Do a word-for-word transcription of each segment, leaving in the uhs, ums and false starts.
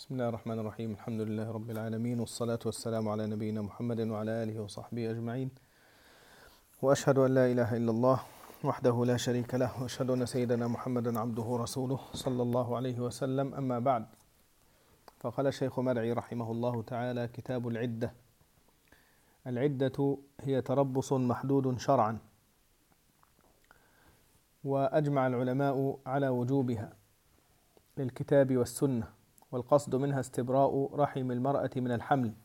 بسم الله الرحمن الرحيم. الحمد لله رب العالمين، والصلاة والسلام على نبينا محمد وعلى آله وصحبه أجمعين، وأشهد أن لا إله إلا الله وحده لا شريك له، وأشهد أن سيدنا محمدا عبده ورسوله صلى الله عليه وسلم. أما بعد، فقال الشيخ مرعي رحمه الله تعالى: كتاب العدة. العدة هي تربص محدود شرعا، وأجمع العلماء على وجوبها للكتاب والسنة، والقصد منها استبراء رحم المرأة من الحمل.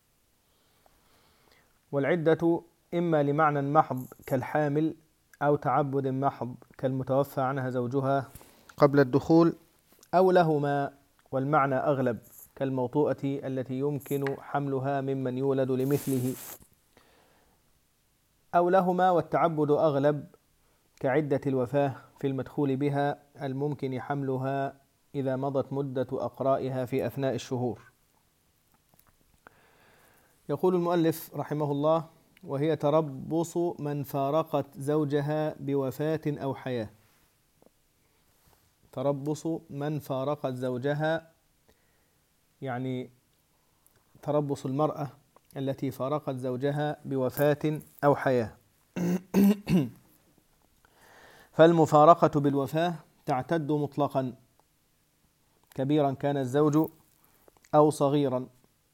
والعدة إما لمعنى محض كالحامل، أو تعبد محض كالمتوفى عنها زوجها قبل الدخول، أو لهما والمعنى أغلب كالموطوءة التي يمكن حملها ممن يولد لمثله، أو لهما والتعبد أغلب كعدة الوفاة في المدخول بها الممكن حملها إذا مضت مدة أقرائها في أثناء الشهور. يقول المؤلف رحمه الله: وهي تربص من فارقت زوجها بوفاة أو حياة. تربص من فارقت زوجها يعني تربص المرأة التي فارقت زوجها بوفاة أو حياة. فالمفارقة بالوفاة تعتد مطلقا، كبيرا كان الزوج أو صغيرا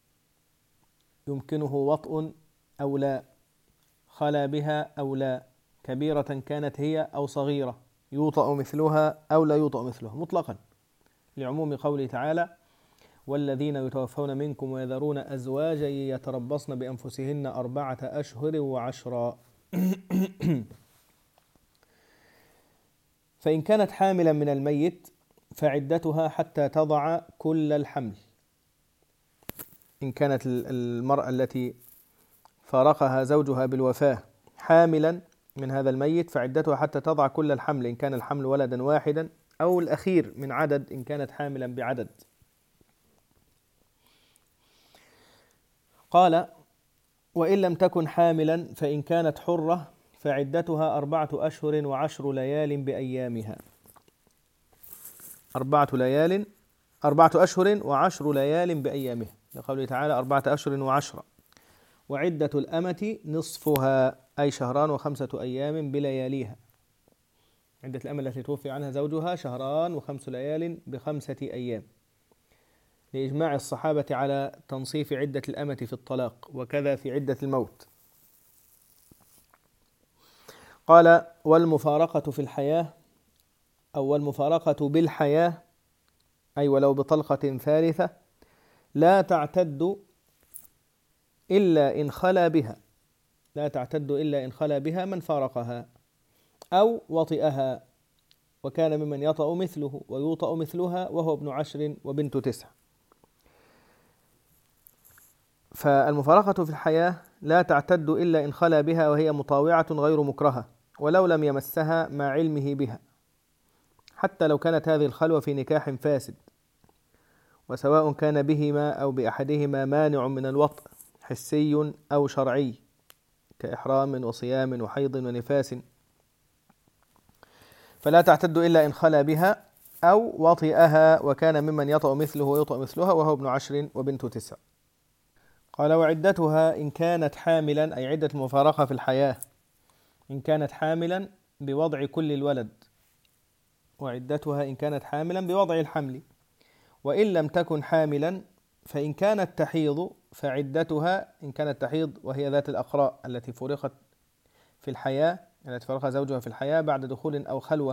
يمكنه وطء أو لا، خلا بها أو لا، كبيرة كانت هي أو صغيرة، يوطأ مثلها أو لا يوطأ مثلها، مطلقا، لعموم قوله تعالى: والذين يتوفون منكم ويذرون أزواجا يتربصن بأنفسهن أربعة أشهر وعشرا. فإن كانت حاملا من الميت فعدتها حتى تضع كل الحمل. إن كانت المرأة التي فارقها زوجها بالوفاة حاملا من هذا الميت فعدتها حتى تضع كل الحمل، إن كان الحمل ولدا واحدا أو الأخير من عدد إن كانت حاملا بعدد. قال: وإن لم تكن حاملا فإن كانت حرة فعدتها أربعة أشهر وعشر ليال بأيامها. أربعة ليال أربعة أشهر وعشر ليال بأيامها، لقوله تعالى: أربعة أشهر وعشرة. وعدة الأمة نصفها، أي شهران وخمسة أيام بلياليها. عدة الأمة التي توفي عنها زوجها شهران وخمس ليال بخمسة أيام، لإجماع الصحابة على تنصيف عدة الأمة في الطلاق، وكذا في عدة الموت. قال: والمفارقة في الحياة، أو والمفارقة بالحياة، أي ولو بطلقة ثالثة، لا تعتد إلا إن خلا بها لا تعتد إلا إن خلا بها من فارقها أو وطئها، وكان ممن يطأ مثله ويوطأ مثلها وهو ابن عشر وبنت تسع. فالمفارقة في الحياة لا تعتد إلا إن خلا بها وهي مطاوعة غير مكرهة، ولو لم يمسها مع علمه بها، حتى لو كانت هذه الخلوة في نكاح فاسد، وسواء كان بهما أو بأحدهما مانع من الوطء حسي أو شرعي، كإحرام وصيام وحيض ونفاس، فلا تعتد إلا إن خلا بها أو وطئها، وكان ممن يطأ مثله ويطأ مثلها وهو ابن عشر وبنت تسع. قال: وعدتها إن كانت حاملا، أي عدة المفارقة في الحياة، إن كانت حاملا بوضع كل الولد. وعدتها إن كانت حاملا بوضع الحمل. وإن لم تكن حاملا فإن كانت تحيض فعدتها، إن كانت تحيض وهي ذات الأقراء التي فرقت في الحياة، التي فرقها زوجها في الحياة بعد دخول أو خلوة،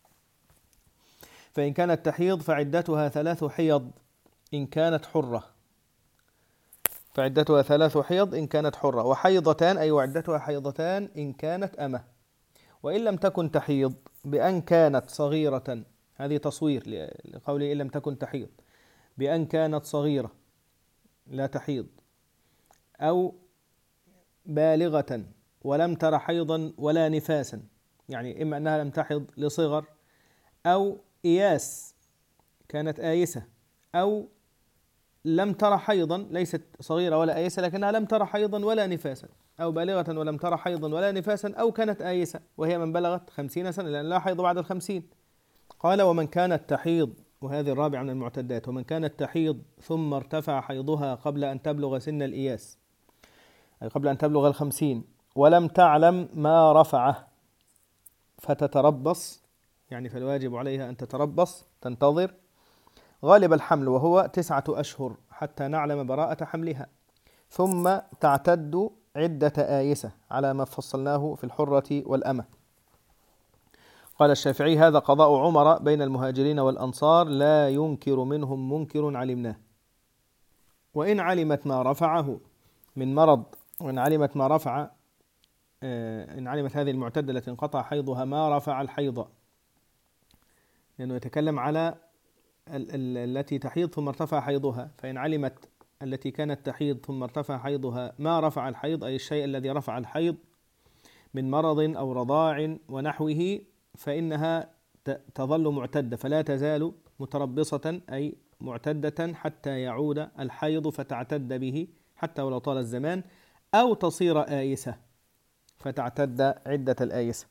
فإن كانت تحيض فعدتها ثلاث حيض إن كانت حرة. فعدتها ثلاث حيض إن كانت حرة، وحيضتان، أي وعدتها حيضتان إن كانت أمة. وإن لم تكن تحيض بأن كانت صغيرة، هذه تصوير لقوله إن لم تكن تحيض، بأن كانت صغيرة لا تحيض، أو بالغة ولم تر حيضا ولا نفاسا، يعني إما أنها لم تحض لصغر، أو إياس كانت آيسة، أو لم تر حيضا، ليست صغيرة ولا آيسة لكنها لم تر حيضا ولا نفاسا، أو بالغة ولم تر حيضا ولا نفاسا، أو كانت آيسة وهي من بلغت خمسين سنة، لأن لا حيض بعد الخمسين. قال: ومن كانت تحيض وهذه الرابعة من المعتدات. ومن كانت تحيض ثم ارتفع حيضها قبل أن تبلغ سن الإياس، أي قبل أن تبلغ الخمسين، ولم تعلم ما رفعه فتتربص، يعني فالواجب عليها أن تتربص تنتظر غالب الحمل وهو تسعة أشهر حتى نعلم براءة حملها، ثم تعتد عدة آيسة على ما فصلناه في الحرة والأمة. قال الشافعي: هذا قضاء عمر بين المهاجرين والأنصار، لا ينكر منهم منكر علمناه. وإن علمت ما رفعه من مرض، وإن علمت ما رفع إن علمت هذه المعتدة التي انقطع حيضها ما رفع الحيض، لأنه يتكلم على ال- ال- التي تحيض ثم ارتفع حيضها، فإن علمت التي كانت تحيض ثم ارتفع حيضها ما رفع الحيض، أي الشيء الذي رفع الحيض من مرض أو رضاع ونحوه، فإنها تظل معتدة، فلا تزال متربصة أي معتدة حتى يعود الحيض فتعتد به حتى ولو طال الزمان، أو تصير آيسة فتعتد عدة الآيسة.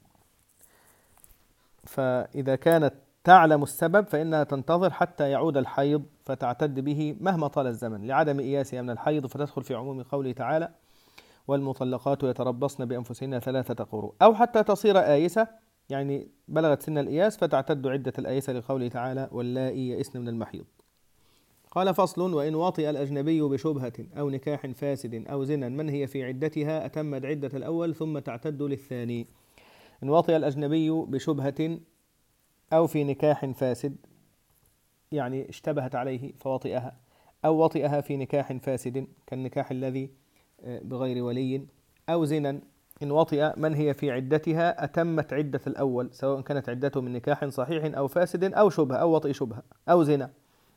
فإذا كانت تعلم السبب فإنها تنتظر حتى يعود الحيض فتعتد به مهما طال الزمن، لعدم إياسها من الحيض، فتدخل في عموم قوله تعالى: والمطلقات يتربصن بأنفسهن ثلاثة قروء، أو حتى تصير آيسة، يعني بلغت سن الإياس فتعتد عدة الآيسة لقوله تعالى: واللائي يئسن من المحيض. قال: فصل: وإن وطئ الأجنبي بشبهة أو نكاح فاسد أو زنا من هي في عدتها أتمت عدة الأول ثم تعتد للثاني. إن وطئ الأجنبي بشبهة أو في نكاح فاسد، يعني اشتبهت عليه فوطئها، أو وطئها في نكاح فاسد كالنكاح الذي بغير ولي، أو زنا، إن وطئ من هي في عدتها أتمت عدة الأول، سواء كانت عدته من نكاح صحيح أو فاسد أو شبهة أو وطئ شبهة أو زنا،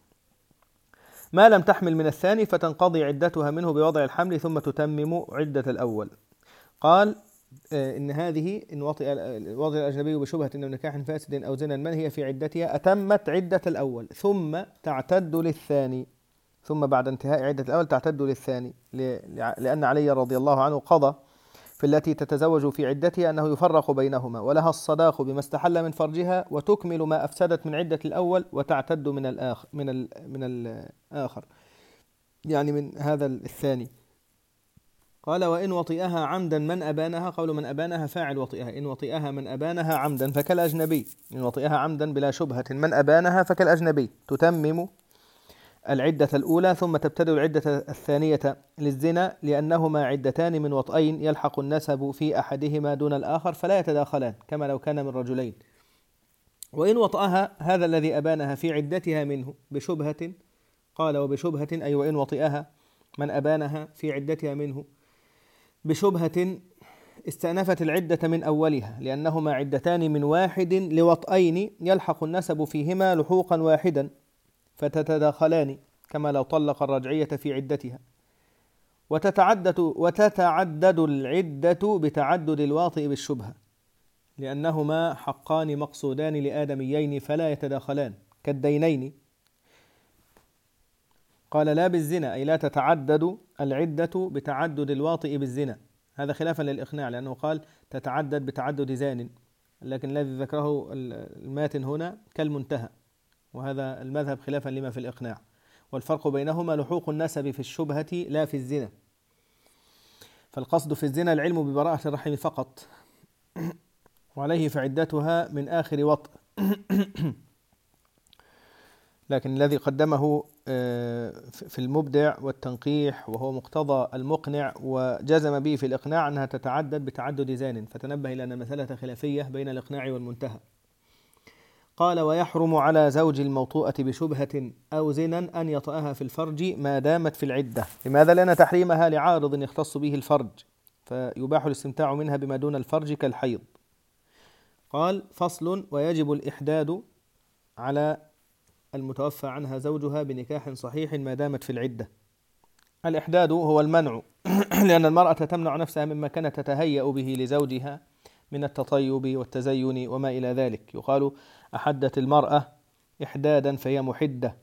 ما لم تحمل من الثاني فتنقضي عدتها منه بوضع الحمل ثم تتمم عدة الأول. قال إن هذه إن وطئ وطئ الأجنبي بشبهة إنه نكاح فاسد أو زنا من هي في عدتها أتمت عدة الأول ثم تعتد للثاني، ثم بعد انتهاء عدة الأول تعتد للثاني، لأن علي رضي الله عنه قضى في التي تتزوج في عدتها أنه يفرق بينهما، ولها الصداق بما استحل من فرجها، وتكمل ما أفسدت من عدة الأول وتعتد من الآخر من ال من الآخر يعني من هذا الثاني. قال: وإن وطئها عمدا من أبانها، قول من أبانها فاعل وطئها، إن وطئها من أبانها عمدا فكالأجنبي، إن وطئها عمدا بلا شبهة من أبانها فكالأجنبي، تتمم العدة الأولى ثم تبتدئ العدة الثانية للزنا، لأنهما عدتان من وطئين يلحق النسب في أحدهما دون الآخر فلا يتداخلان كما لو كان من رجلين. وإن وطئها هذا الذي أبانها في عدتها منه بشبهة، قال: وبشبهة أي وإن وطئها من أبانها في عدتها منه بشبهة استأنفت العدة من أولها، لأنهما عدتان من واحد لوطئين يلحق النسب فيهما لحوقا واحدا فتتداخلان كما لو طلق الرجعية في عدتها. وتتعدد وتتعدد العدة بتعدد الواطئ بالشبهة، لأنهما حقان مقصودان لآدميين فلا يتداخلان كالدينين. قال: لا بالزنا، أي لا تتعدد العدة بتعدد الواطئ بالزنا، هذا خلافا للإقناع، لأنه قال تتعدد بتعدد زان، لكن الذي ذكره الماتن هنا كالمنتهى، وهذا المذهب خلافا لما في الإقناع، والفرق بينهما لحوق النسب في الشبهة لا في الزنا، فالقصد في الزنا العلم ببراءة الرحم فقط، وعليه فعدتها من آخر وطء. لكن الذي قدمه في المبدع والتنقيح وهو مقتضى المقنع وجزم به في الإقناع أنها تتعدد بتعدد زان، فتنبه إلى أن المسألة خلافية بين الإقناع والمنتهى. قال: ويحرم على زوج الموطوءة بشبهة أو زنا أن يطأها في الفرج ما دامت في العدة. لماذا؟ لأن تحريمها لعارض يختص به الفرج، فيباح الاستمتاع منها بما دون الفرج كالحيض. قال: فصل: ويجب الإحداد على المتوفى عنها زوجها بنكاح صحيح ما دامت في العدة. الإحداد هو المنع لأن المرأة تمنع نفسها مما كانت تتهيأ به لزوجها من التطيب والتزين وما إلى ذلك. يقال: أحدت المرأة إحدادا فهي محدة،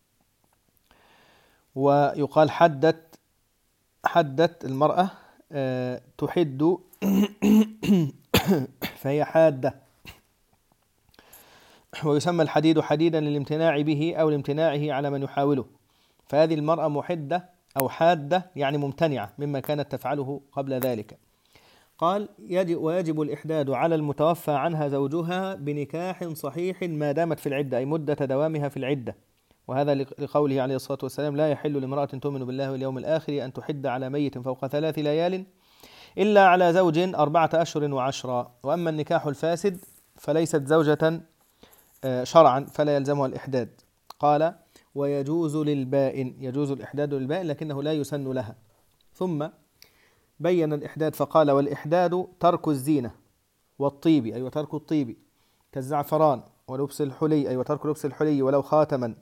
ويقال حدت حدت المرأة أه تحد فهي حادة. ويسمى الحديد حديدا للامتناع به أو لامتناعه على من يحاوله، فهذه المرأة محدة أو حادة يعني ممتنعة مما كانت تفعله قبل ذلك. قال يجب ويجب الإحداد على المتوفى عنها زوجها بنكاح صحيح ما دامت في العدة، أي مدة دوامها في العدة، وهذا لقوله عليه الصلاة والسلام لا يحل لامرأة تؤمن بالله واليوم الآخر أن تحد على ميت فوق ثلاث ليال إلا على زوج أربعة أشهر وعشرا. وأما النكاح الفاسد فليست زوجة شرعا فلا يلزمها الإحداد. قال ويجوز للبائن، يجوز الإحداد للبائن لكنه لا يسن لها. ثم بين الإحداد فقال والإحداد ترك الزينة والطيب، أي وترك الطيب كالزعفران، ولبس الحلي، أي وترك لبس الحلي ولو خاتما،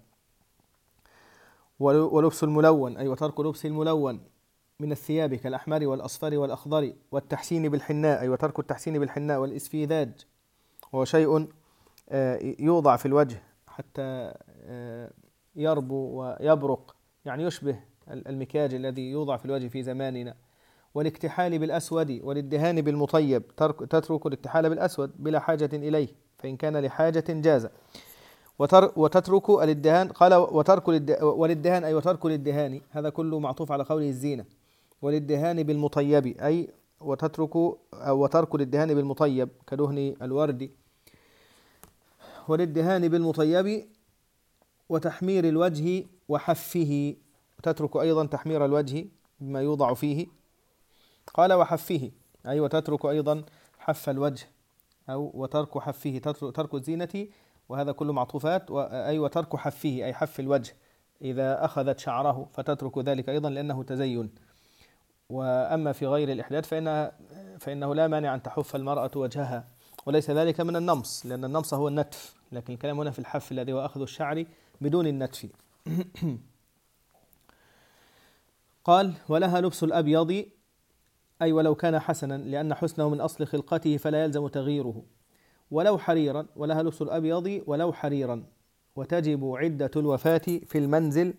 ولبس الملون، أي وترك لبس الملون من الثياب كالأحمر والأصفر والأخضر، والتحسين بالحناء، أي وترك التحسين بالحناء، والإسفيداج وهو شيء يوضع في الوجه حتى يربو ويبرق، يعني يشبه المكياج الذي يوضع في الوجه في زماننا. والاكتحال بالأسود والادهان بالمطيب، تترك الاكتحال بالأسود بلا حاجة إليه فإن كان لحاجة جاز. وتترك الادهان، قال وترك والادهان، أي وترك الادهان، هذا كله معطوف على قوله الزينة. والادهان بالمطيب، أي وتترك أو وترك الادهان بالمطيب كدهن الورد. والادهان بالمطيب وتحمير الوجه وحفه، وتترك أيضا تحمير الوجه بما يوضع فيه. قال وحفه، أي وتترك أيضا حف الوجه، أو وترك حفه، ترك الزينة، وهذا كله معطوفات، أي وترك حفه أي حف الوجه إذا أخذت شعره فتترك ذلك أيضا لأنه تزين. وأما في غير الإحداد فإنه, فإنه لا مانع أن تحف المرأة وجهها، وليس ذلك من النمص لأن النمص هو النتف، لكن الكلام هنا في الحف الذي هو أخذ الشعر بدون النتف. قال ولها لبس الأبيض، أي ولو كان حسنا لأن حسنه من أصل خلقته فلا يلزم تغييره، ولو حريرا، ولها لبس الأبيض ولو حريرا، وتجب عدة الوفاة في المنزل.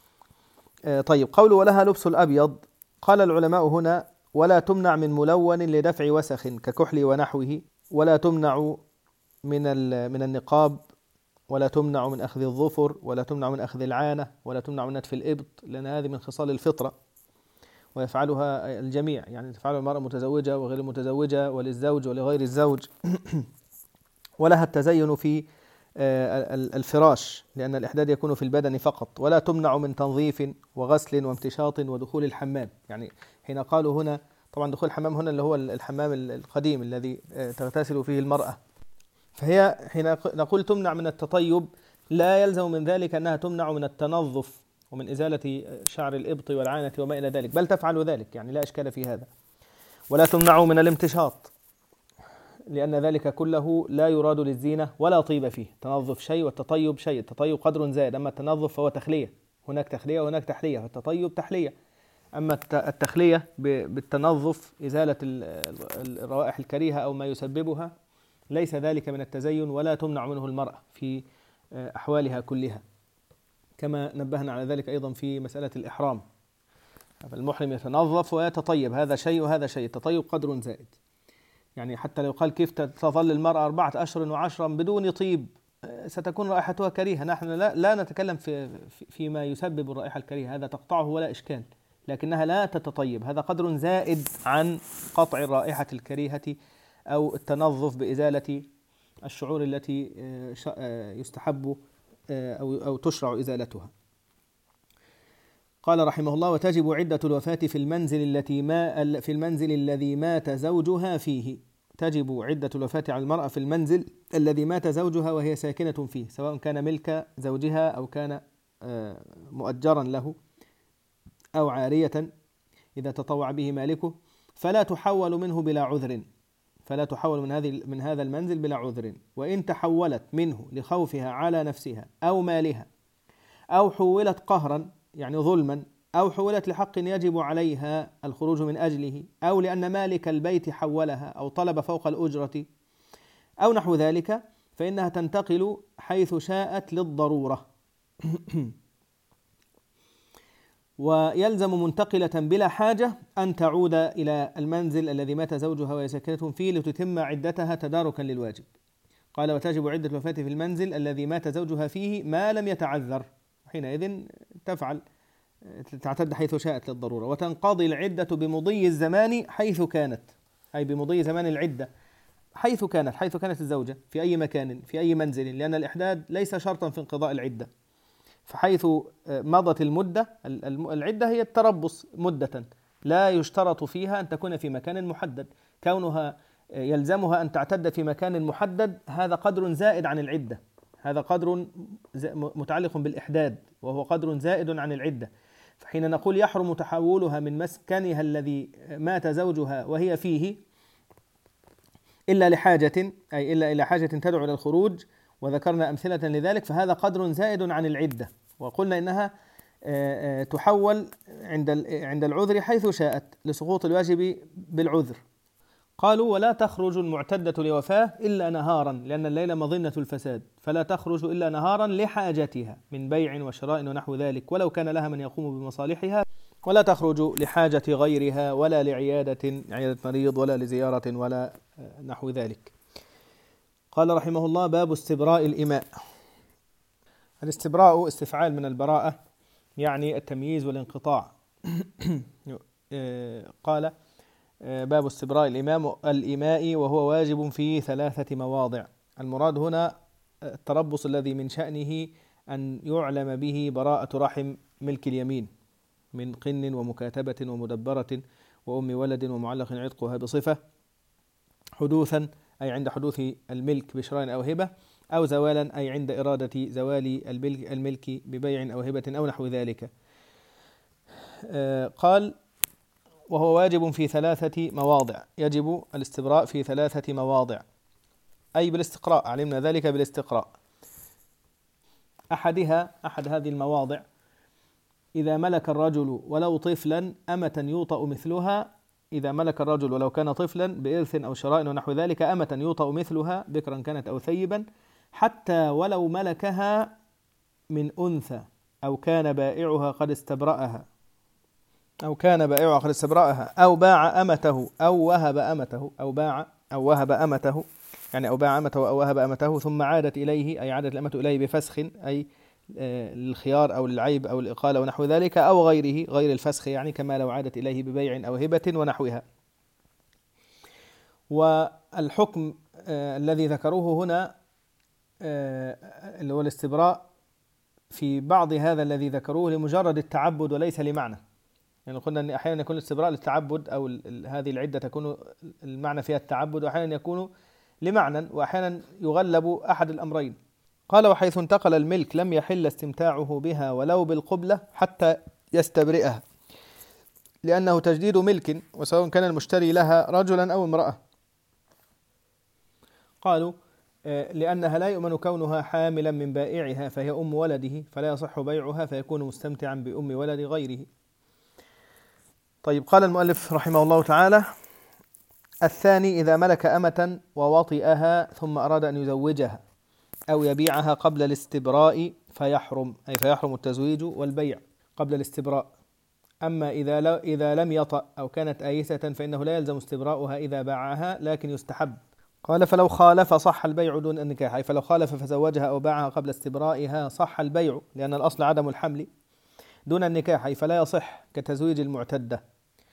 آه طيب، قول ولها لبس الأبيض، قال العلماء هنا ولا تمنع من ملون لدفع وسخ ككحل ونحوه، ولا تمنع من من النقاب، ولا تمنع من أخذ الظفر، ولا تمنع من أخذ العانة، ولا تمنع من نتف الإبط، لأن هذه من خصال الفطرة ويفعلها الجميع، يعني تفعل المرأة متزوجة وغير المتزوجة وللزوج ولغير الزوج. ولها التزين في الفراش لأن الإحداد يكون في البدن فقط. ولا تمنع من تنظيف وغسل وامتشاط ودخول الحمام، يعني حين قالوا هنا طبعا دخول الحمام هنا اللي هو الحمام القديم الذي تغتسل فيه المرأة، فهي حين نقول تمنع من التطيب لا يلزم من ذلك أنها تمنع من التنظف ومن إزالة شعر الإبط والعانة وما إلى ذلك، بل تفعل ذلك، يعني لا إشكال في هذا. ولا تمنع من الامتشاط لأن ذلك كله لا يراد للزينة ولا طيب فيه، تنظف شيء والتطيب شيء، التطيب قدر زائد، أما التنظف فهو تخلية، هناك تخلية وهناك تحلية، والتطيب تحلية. أما التخلية بالتنظف إزالة الروائح الكريهة أو ما يسببها ليس ذلك من التزين ولا تمنع منه المرأة في أحوالها كلها، كما نبهنا على ذلك أيضا في مسألة الإحرام، فالمحرم يتنظف ويتطيب، هذا شيء وهذا شيء، التطيب قدر زائد. يعني حتى لو قال كيف تظل المرأة أربعة أشهر وعشرا بدون طيب ستكون رائحتها كريهة، نحن لا, لا نتكلم في فيما يسبب الرائحة الكريهة، هذا تقطعه ولا إشكال، لكنها لا تتطيب، هذا قدر زائد عن قطع الرائحة الكريهة أو التنظف بإزالة الشعور التي يستحب أو أو تشرع إزالتها. قال رحمه الله وتجب عدة الوفاة في المنزل التي ما في المنزل الذي مات زوجها فيه، تجب عدة الوفاة على المرأة في المنزل الذي مات زوجها وهي ساكنة فيه، سواء كان ملك زوجها أو كان مؤجرا له أو عارية إذا تطوع به مالكه، فلا تحول منه بلا عذر، فلا تحول من هذه من هذا المنزل بلا عذر، وإن تحولت منه لخوفها على نفسها أو مالها، أو حولت قهرا يعني ظلما، أو حولت لحق يجب عليها الخروج من أجله، أو لأن مالك البيت حولها أو طلب فوق الأجرة أو نحو ذلك، فإنها تنتقل حيث شاءت للضرورة. ويلزم منتقلة بلا حاجة أن تعود إلى المنزل الذي مات زوجها وهي ساكنة فيه لتتم عدتها تداركا للواجب. قال وتجب عدة الوفاة في المنزل الذي مات زوجها فيه ما لم يتعذر، حينئذ تفعل تعتد حيث شاءت للضرورة. وتنقضي العدة بمضي الزمان حيث كانت، أي بمضي زمان العدة حيث كانت، حيث كانت الزوجة في أي مكان في أي منزل، لأن الإحداد ليس شرطا في انقضاء العدة. فحيث مضت المدة، العدة هي التربص مدة لا يشترط فيها أن تكون في مكان محدد، كونها يلزمها أن تعتد في مكان محدد هذا قدر زائد عن العدة، هذا قدر متعلق بالإحداد وهو قدر زائد عن العدة. فحين نقول يحرم تحولها من مسكنها الذي مات زوجها وهي فيه إلا لحاجة، أي إلا إلى حاجة تدعو إلى الخروج، وذكرنا أمثلة لذلك، فهذا قدر زائد عن العدة. وقلنا إنها تحول عند عند العذر حيث شاءت لسقوط الواجب بالعذر. قالوا ولا تخرج المعتدة لوفاة إلا نهارا، لأن الليل مظنة الفساد، فلا تخرج إلا نهارا لحاجتها من بيع وشراء ونحو ذلك، ولو كان لها من يقوم بمصالحها. ولا تخرج لحاجة غيرها ولا لعيادة عيادة مريض ولا لزيارة ولا نحو ذلك. قال رحمه الله باب استبراء الإماء. الاستبراء استفعال من البراءة، يعني التمييز والانقطاع. قال باب استبراء الإمام الإماء وهو واجب في ثلاثة مواضع. المراد هنا التربص الذي من شأنه أن يعلم به براءة رحم ملك اليمين من قن ومكاتبة ومدبرة وأم ولد ومعلق عتقها بصفة، حدوثا أي عند حدوث الملك بشراء أو هبة، أو زوالا أي عند إرادة زوال الملك ببيع أو هبة أو نحو ذلك. قال وهو واجب في ثلاثة مواضع، يجب الاستبراء في ثلاثة مواضع، أي بالاستقراء، علمنا ذلك بالاستقراء. أحدها أحد هذه المواضع إذا ملك الرجل ولو طفلا أمة يوطأ مثلها، إذا ملك الرجل ولو كان طفلا بإرث أو شراء ونحو ذلك أمة يوطأ مثلها بكرا كانت أو ثيبا، حتى ولو ملكها من أنثى أو كان بائعها قد استبرأها أو كان بائعها قد استبرأها أو باع أمته أو وهب أمته أو باع أو وهب أمته، يعني أو باع أمته أو وهب أمته ثم عادت إليه، أي عادت الأمة إليه بفسخ، أي للخيار أو للعيب أو الإقالة ونحو ذلك، أو غيره غير الفسخ، يعني كما لو عادت إليه ببيع أو هبة ونحوها. والحكم آه الذي ذكروه هنا آه اللي هو الاستبراء في بعض هذا الذي ذكروه لمجرد التعبد وليس لمعنى، يعني قلنا أن أحيانا يكون الاستبراء للتعبد أو هذه العدة تكون المعنى فيها التعبد، وأحيانا يكون لمعنى، وأحيانا يغلب أحد الأمرين. قال وحيث انتقل الملك لم يحل استمتاعه بها ولو بالقبلة حتى يستبرئها، لأنه تجديد ملك، وسواء كان المشتري لها رجلا أو امرأة. قالوا لأنها لا يؤمن كونها حاملا من بائعها فهي أم ولده، فلا يصح بيعها فيكون مستمتعا بأم ولد غيره. طيب، قال المؤلف رحمه الله تعالى الثاني إذا ملك أمة ووطئها ثم أراد أن يزوجها أو يبيعها قبل الاستبراء فيحرم، أي فيحرم التزويج والبيع قبل الاستبراء. أما إذا إذا لم يطأ أو كانت آيسة فإنه لا يلزم استبراؤها إذا باعها، لكن يستحب. قال فلو خالف صح البيع دون النكاح، أي فلو خالف فزوجها أو باعها قبل استبرائها صح البيع، لأن الأصل عدم الحمل، دون النكاح أي فلا يصح كتزويج المعتدة.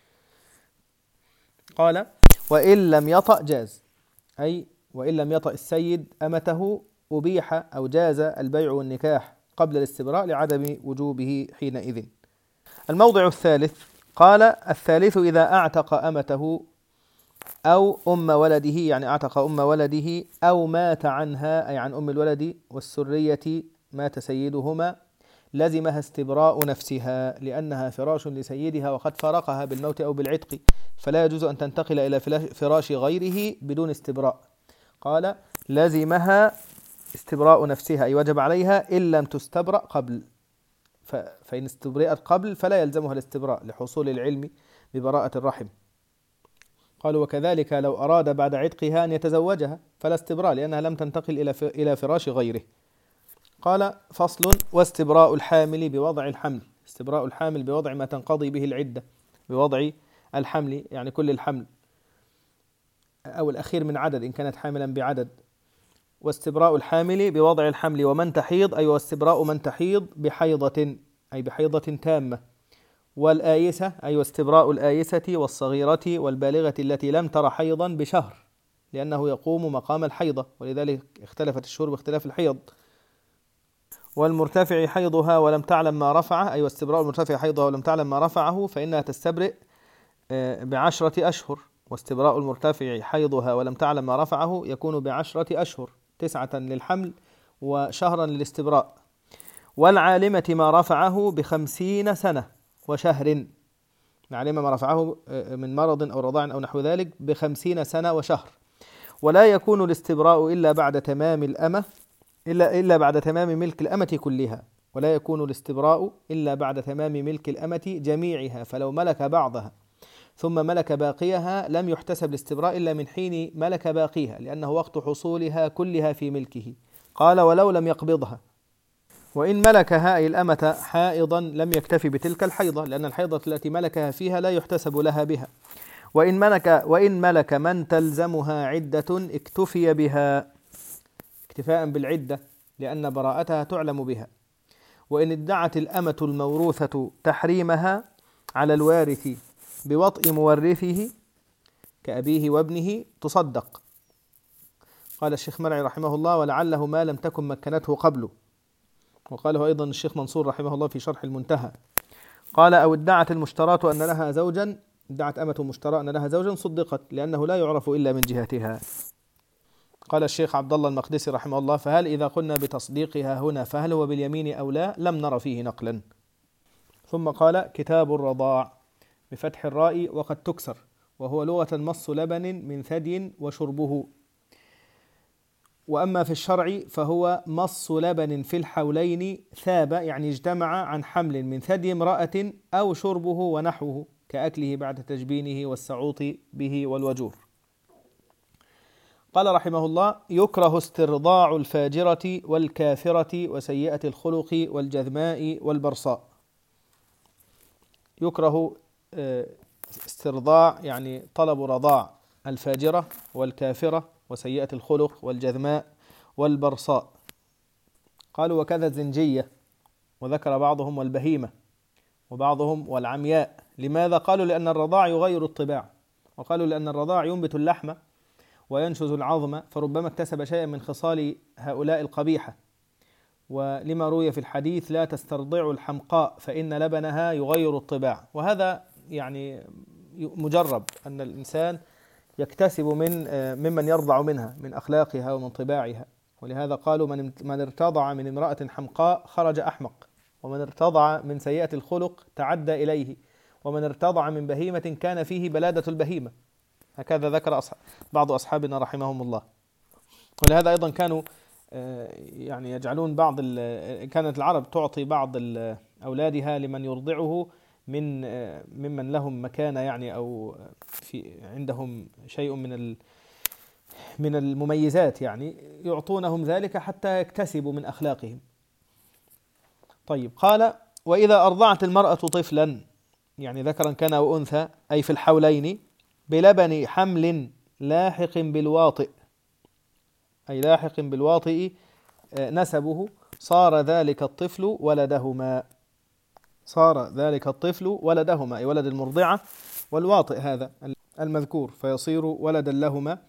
قال وإن لم يطأ جاز، أي وإن لم يطأ السيد أمته أبيح أو جاز البيع والنكاح قبل الاستبراء لعدم وجوبه حينئذ. الموضع الثالث قال الثالث إذا أعتق أمته أو أم ولده، يعني أعتق أم ولده أو مات عنها، أي عن أم الولد والسرية مات سيدهما، لزمها استبراء نفسها لأنها فراش لسيدها وقد فارقها بالموت أو بالعتق، فلا يجوز أن تنتقل إلى فراش غيره بدون استبراء. قال لزمها استبراء نفسها، أي وجب عليها إن لم تستبرأ قبل، فإن استبرأت قبل فلا يلزمها الاستبراء لحصول العلم ببراءة الرحم. قالوا وكذلك لو أراد بعد عتقها أن يتزوجها فلا استبراء لأنها لم تنتقل إلى إلى فراش غيره. قال فصل واستبراء الحامل بوضع الحمل، استبراء الحامل بوضع ما تنقضي به العدة، بوضع الحمل يعني كل الحمل أو الأخير من عدد إن كانت حاملا بعدد. واستبراء الحامل بوضع الحمل ومن تحيض، أي واستبراء من تحيض بحيضة، أي بحيضة تامة. والآيسة، أي واستبراء الآيسة والصغيرة والبالغة التي لم تر حيضا بشهر، لأنه يقوم مقام الحيضة، ولذلك اختلفت الشهور باختلاف الحيض. والمرتفع حيضها ولم تعلم ما رفعه، أي واستبراء المرتفع حيضها ولم تعلم ما رفعه، فإنها تستبرئ بعشرة أشهر. واستبراء المرتفع حيضها ولم تعلم ما رفعه يكون بعشرة أشهر، تسعة للحمل وشهرا للاستبراء. والعالمة ما رفعه بخمسين سنة وشهر، العالمة ما رفعه من مرض أو رضاع أو نحو ذلك بخمسين سنة وشهر. ولا يكون الاستبراء إلا بعد تمام الأمة إلا إلا بعد تمام ملك الأمة كلها، ولا يكون الاستبراء إلا بعد تمام ملك الأمة جميعها، فلو ملك بعضها ثم ملك باقيها لم يحتسب الاستبراء إلا من حين ملك باقيها، لأنه وقت حصولها كلها في ملكه. قال ولو لم يقبضها. وإن ملكها أي الأمة حائضا لم يكتفي بتلك الحيضة، لأن الحيضة التي ملكها فيها لا يحتسب لها بها. وإن ملك وإن ملك من تلزمها عدة اكتفي بها، اكتفاء بالعدة لأن براءتها تعلم بها. وإن ادعت الأمة الموروثة تحريمها على الوارث بوطء مورثه كأبيه وابنه تصدق. قال الشيخ مرعي رحمه الله ولعله ما لم تكن مكنته قبله. وقاله أيضا الشيخ منصور رحمه الله في شرح المنتهى. قال أو ادعت المشتراة أن لها زوجا، ادعت أمة مشتراة أن لها زوجا صدقت، لأنه لا يعرف إلا من جهتها. قال الشيخ عبد الله المقدسي رحمه الله فهل إذا قلنا بتصديقها هنا فهل هو باليمين أو لا؟ لم نر فيه نقلا. ثم قال كتاب الرضاع بفتح الراء وقد تكسر، وهو لغة مص لبن من ثدي وشربه. وأما في الشرع فهو مص لبن في الحولين ثاب، يعني اجتمع عن حمل من ثدي امرأة أو شربه ونحوه كأكله بعد تجبينه والسعوط به والوجور. قال رحمه الله يكره استرضاع الفاجرة والكافرة وسيئة الخلق والجذماء والبرصاء. يكره استرضاع يعني طلب رضاع الفاجرة والكافرة وسيئة الخلق والجذماء والبرصاء. قالوا وكذا الزنجية، وذكر بعضهم والبهيمة وبعضهم والعمياء. لماذا؟ قالوا لأن الرضاع يغير الطباع، وقالوا لأن الرضاع ينبت اللحم وينشز العظم، فربما اكتسب شيئا من خصال هؤلاء القبيحة. ولما روي في الحديث لا تسترضع الحمقاء فإن لبنها يغير الطباع. وهذا يعني مجرب أن الإنسان يكتسب من ممن يرضع منها من أخلاقها ومن طباعها. ولهذا قالوا من من ارتضع من امرأة حمقاء خرج أحمق، ومن ارتضع من سيئة الخلق تعدى إليه، ومن ارتضع من بهيمة كان فيه بلادة البهيمة. هكذا ذكر أصحاب بعض أصحابنا رحمهم الله. ولهذا أيضا كانوا يعني يجعلون بعض كانت العرب تعطي بعض أولادها لمن يرضعه من ممن لهم مكانة يعني أو في عندهم شيء من من المميزات، يعني يعطونهم ذلك حتى يكتسبوا من أخلاقهم. طيب قال وإذا أرضعت المرأة طفلا، يعني ذكرا كان أو أنثى، أي في الحولين بلبن حمل لاحق بالواطئ، أي لاحق بالواطئ نسبه، صار ذلك الطفل ولدهما، صار ذلك الطفل ولدهما أي ولد المرضعة والواطئ هذا المذكور، فيصير ولدا لهما،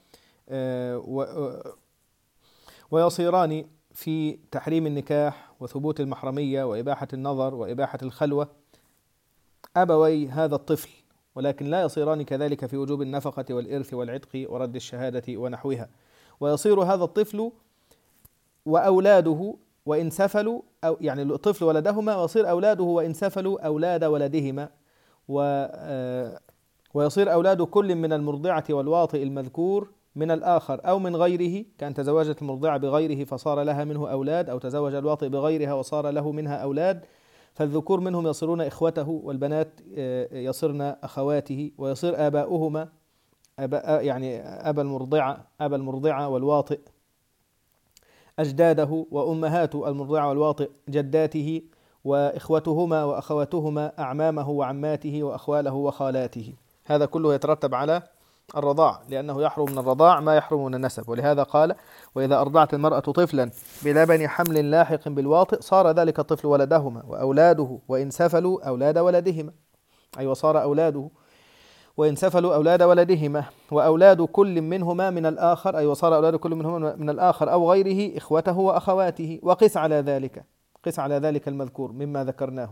ويصيران في تحريم النكاح وثبوت المحرمية وإباحة النظر وإباحة الخلوة أبوي هذا الطفل، ولكن لا يصيران كذلك في وجوب النفقة والإرث والعتق ورد الشهادة ونحوها. ويصير هذا الطفل وأولاده وإن سفلوا، أو يعني الطفل ولدهما، ويصير أولاده وإن سفلوا أولاد ولدهما، و ويصير أولاد كل من المرضعة والواطئ المذكور من الآخر أو من غيره، كان تزوجت المرضعة بغيره فصار لها منه أولاد، أو تزوج الواطئ بغيرها وصار له منها أولاد، فالذكور منهم يصيرون إخوته والبنات يصيرن أخواته، ويصير آباؤهما أبا يعني أبا المرضعة أبا المرضعة والواطئ أجداده، وأمهات المرضعة والواطئ جداته، وإخوتهما وأخواتهما أعمامه وعماته وأخواله وخالاته. هذا كله يترتب على الرضاع، لأنه يحرم من الرضاع ما يحرم من النسب. ولهذا قال: وإذا أرضعت المرأة طفلا بلبن حمل لاحق بالواطئ صار ذلك الطفل ولدهما وأولاده وإن سفلوا أولاد ولدهما، أي وصار أولاده وإن سفلوا أولاد ولدهما وأولاد كل منهما من الآخر، أي وصار أولاد كل منهما من الآخر أو غيره إخوته وأخواته. وقس على ذلك قس على ذلك المذكور مما ذكرناه.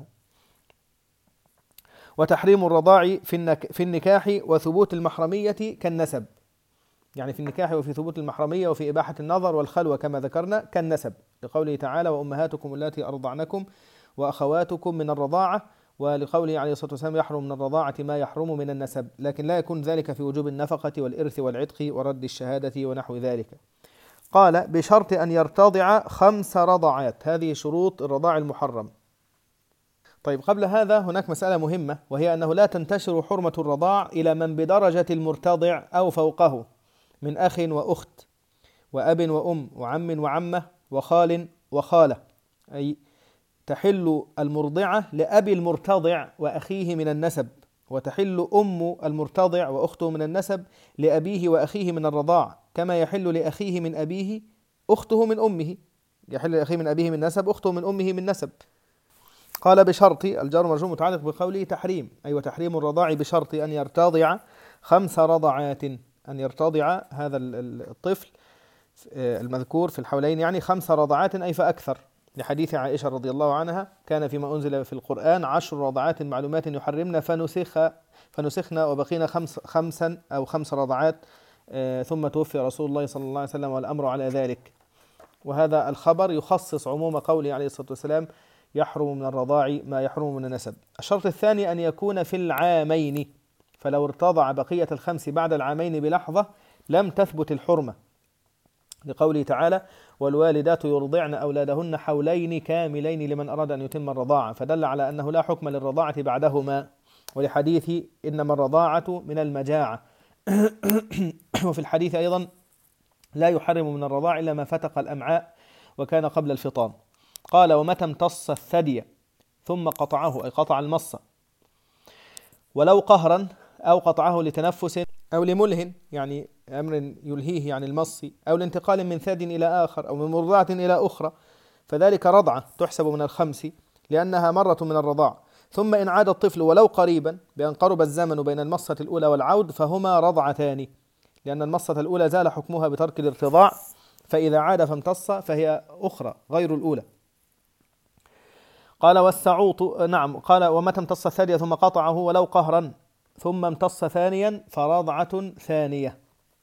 وتحريم الرضاع في النك في النكاح وثبوت المحرمية كالنسب، يعني في النكاح وفي ثبوت المحرمية وفي إباحة النظر والخلوة كما ذكرنا كالنسب، لقوله تعالى: وأمهاتكم اللاتي أرضعنكم وأخواتكم من الرضاعة، ولقوله عليه الصلاة والسلام: يحرم من الرضاعة ما يحرم من النسب، لكن لا يكون ذلك في وجوب النفقة والإرث والعتق ورد الشهادة ونحو ذلك. قال: بشرط أن يرتضع خمس رضعات، هذه شروط الرضاع المحرم. طيب، قبل هذا هناك مسألة مهمة، وهي أنه لا تنتشر حرمة الرضاع إلى من بدرجة المرتضع أو فوقه من أخ وأخت وأب وأم وعم وعمة وخال وخالة، أي تحل المرضعة لأبي المرتضع وأخيه من النسب، وتحل أم المرتضع وأخته من النسب لأبيه وأخيه من الرضاع، كما يحل لأخيه من أبيه أخته من أمه، يحل لأخيه من أبيه من نسب أخته من أمه من نسب. قال: بشرط، الجار مرجوم متعلق بقوله تحريم، أي أيوة وتحريم الرضاع بشرط أن يرتضع خمس رضعات، أن يرتضع هذا الطفل المذكور في الحولين يعني خمس رضعات أي فأكثر، لحديث عائشة رضي الله عنها: كان فيما أنزل في القرآن عشر رضعات معلومات يحرمنا فنسخ فنسخنا وبقينا خمس خمسا أو خمس رضعات ثم توفي رسول الله صلى الله عليه وسلم والأمر على ذلك. وهذا الخبر يخصص عموم قوله عليه الصلاة والسلام: يحرم من الرضاع ما يحرم من النسب. الشرط الثاني أن يكون في العامين، فلو ارتضع بقية الخمس بعد العامين بلحظة لم تثبت الحرمة، لقوله تعالى: والوالدات يرضعن أولادهن حولين كاملين لمن أراد أن يتم الرضاعة، فدل على أنه لا حكم للرضاعة بعدهما، ولحديث إنما الرضاعة من المجاعة. وفي الحديث أيضا: لا يحرم من الرضاع إلا ما فتق الأمعاء وكان قبل الفطام. قال: ومتى امتص الثدي ثم قطعه، أي قطع المصة، ولو قهرا أو قطعه لتنفس أو لملهن، يعني أمر يلهيه يعني المص، أو لانتقال من ثدي إلى آخر أو من مرضعة إلى أخرى، فذلك رضعة تحسب من الخمس لأنها مرة من الرضاع. ثم إن عاد الطفل ولو قريبا بأن قرب الزمن بين المصة الأولى والعود فهما رضعتان، لأن المصة الأولى زال حكمها بترك الارتضاع، فإذا عاد فامتص فهي أخرى غير الأولى. قال: والسعوط، نعم، قال: ومتى امتص الثدي ثم قطعه ولو قهرا ثم امتص ثانيا فرضعة ثانية.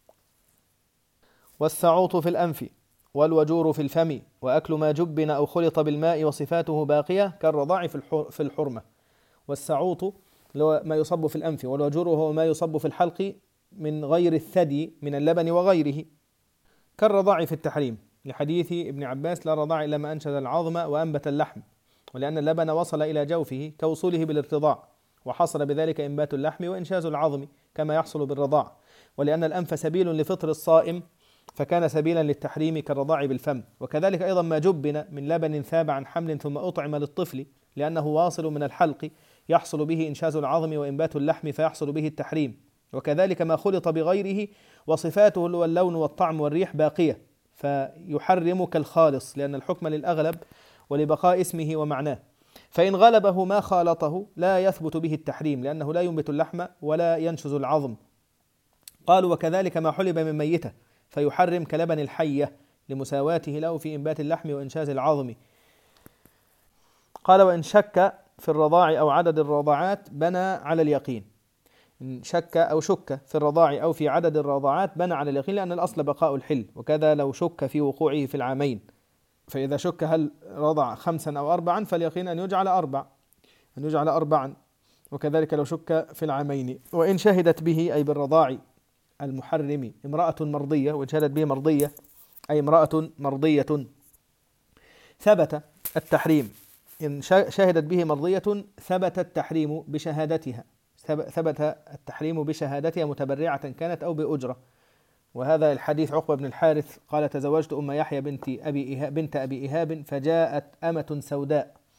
والسعوط في الأنف والوجور في الفم وأكل ما جبن أو خلط بالماء وصفاته باقية كالرضاع في الحرمة. والسعوط ما يصب في الأنف، والوجور هو ما يصب في الحلق من غير الثدي من اللبن وغيره، كالرضاع في التحريم، لحديث ابن عباس: لا رضاع إلا ما أنشز العظم وأنبت اللحم، ولأن اللبن وصل إلى جوفه كوصوله بالارتضاع، وحصل بذلك إنبات اللحم وإنشاز العظم كما يحصل بالرضاع، ولأن الأنف سبيل لفطر الصائم فكان سبيلا للتحريم كالرضاع بالفم. وكذلك أيضا ما جبن من لبن ثاب عن حمل ثم أطعم للطفل لأنه واصل من الحلق يحصل به إنشاز العظم وإنبات اللحم فيحصل به التحريم. وكذلك ما خلط بغيره وصفاته واللون والطعم والريح باقية فيحرم كالخالص، لأن الحكم للأغلب ولبقاء اسمه ومعناه، فإن غلبه ما خالطه لا يثبت به التحريم لأنه لا ينبت اللحم ولا ينشز العظم. قالوا: وكذلك ما حلب من ميته فيحرم كلبن الحية لمساواته له في إنبات اللحم وإنشاز العظم. قال: وإن شك في الرضاع أو عدد الرضاعات بنى على اليقين، إن شك أو شك في الرضاع أو في عدد الرضاعات بنى على اليقين، لأن الأصل بقاء الحل، وكذا لو شك في وقوعه في العامين، فإذا شك هل رضع خمسا أو أربعا فاليقين أن يجعل أربع أن يجعل أربعا وكذلك لو شك في العامين. وإن شهدت به أي بالرضاع المحرم امرأة مرضية، وإن شهدت به مرضية أي امرأة مرضية ثبت التحريم، إن شهدت به مرضية ثبت التحريم بشهادتها ثبت التحريم بشهادتها متبرعة كانت أو بأجرة. وهذا الحديث عقبة بن الحارث قال: تزوجت أم يحيى بنت أبي إيهاب بنت أبي إيهاب فجاءت أمة سوداء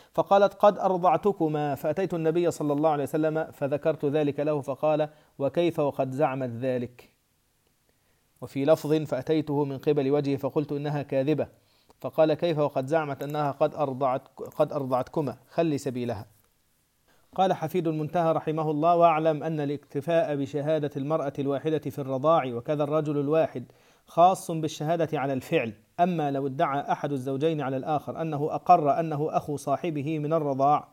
فقالت قد أرضعتكما، فأتيت النبي صلى الله عليه وسلم فذكرت ذلك له فقال وكيف وقد زعمت ذلك. وفي لفظ فأتيته من قبل وجهه فقلت إنها كاذبة، فقال كيف وقد زعمت أنها قد أرضعت قد أرضعتكما، خلي سبيلها. قال حفيد المنتهى رحمه الله: واعلم أن الاكتفاء بشهادة المرأة الواحدة في الرضاع وكذا الرجل الواحد خاص بالشهادة على الفعل، أما لو ادعى أحد الزوجين على الآخر أنه أقر أنه أخو صاحبه من الرضاع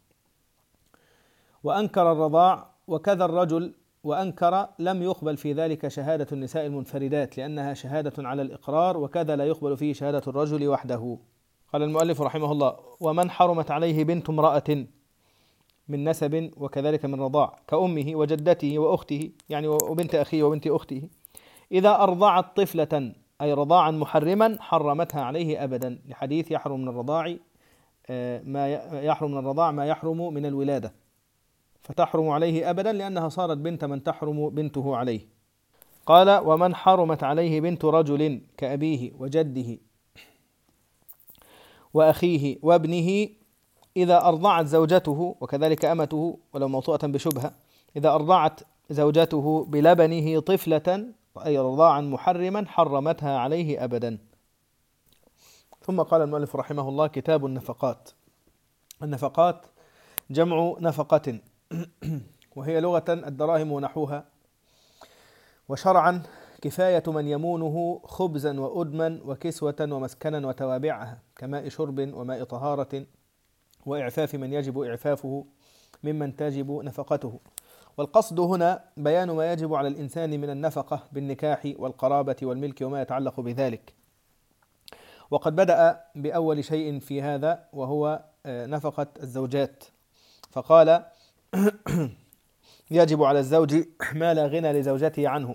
وأنكر الرضاع وكذا الرجل وأنكر، لم يقبل في ذلك شهادة النساء المنفردات لأنها شهادة على الإقرار، وكذا لا يقبل فيه شهادة الرجل وحده. قال المؤلف رحمه الله: ومن حرمت عليه بنت امرأة من نسب وكذلك من رضاع كأمه وجدته وأخته، يعني وبنت أخيه وبنت أخته، إذا أرضعت طفلة أي رضاعا محرما حرمتها عليه أبدا، لحديث يحرم من الرضاع ما يحرم من الرضاع ما يحرم من الولادة، فتحرم عليه أبدا لأنها صارت بنت من تحرم بنته عليه. قال: ومن حرمت عليه بنت رجل كأبيه وجده وأخيه وابنه، إذا أرضعت زوجته وكذلك أمته ولو موطوءة بشبهة، إذا أرضعت زوجته بلبنه طفلة أي رضاعا محرما حرمتها عليه أبدا. ثم قال المؤلف رحمه الله: كتاب النفقات. النفقات جمع نفقة، وهي لغة الدراهم ونحوها، وشرعا كفاية من يمونه خبزا وأدما وكسوة ومسكنا وتوابعها كماء شرب وماء طهارة، وإعفاف من يجب إعفافه ممن تجب نفقته. والقصد هنا بيان ما يجب على الإنسان من النفقة بالنكاح والقرابة والملك وما يتعلق بذلك. وقد بدأ بأول شيء في هذا وهو نفقة الزوجات، فقال: يجب على الزوج ما لا غنى لزوجته عنه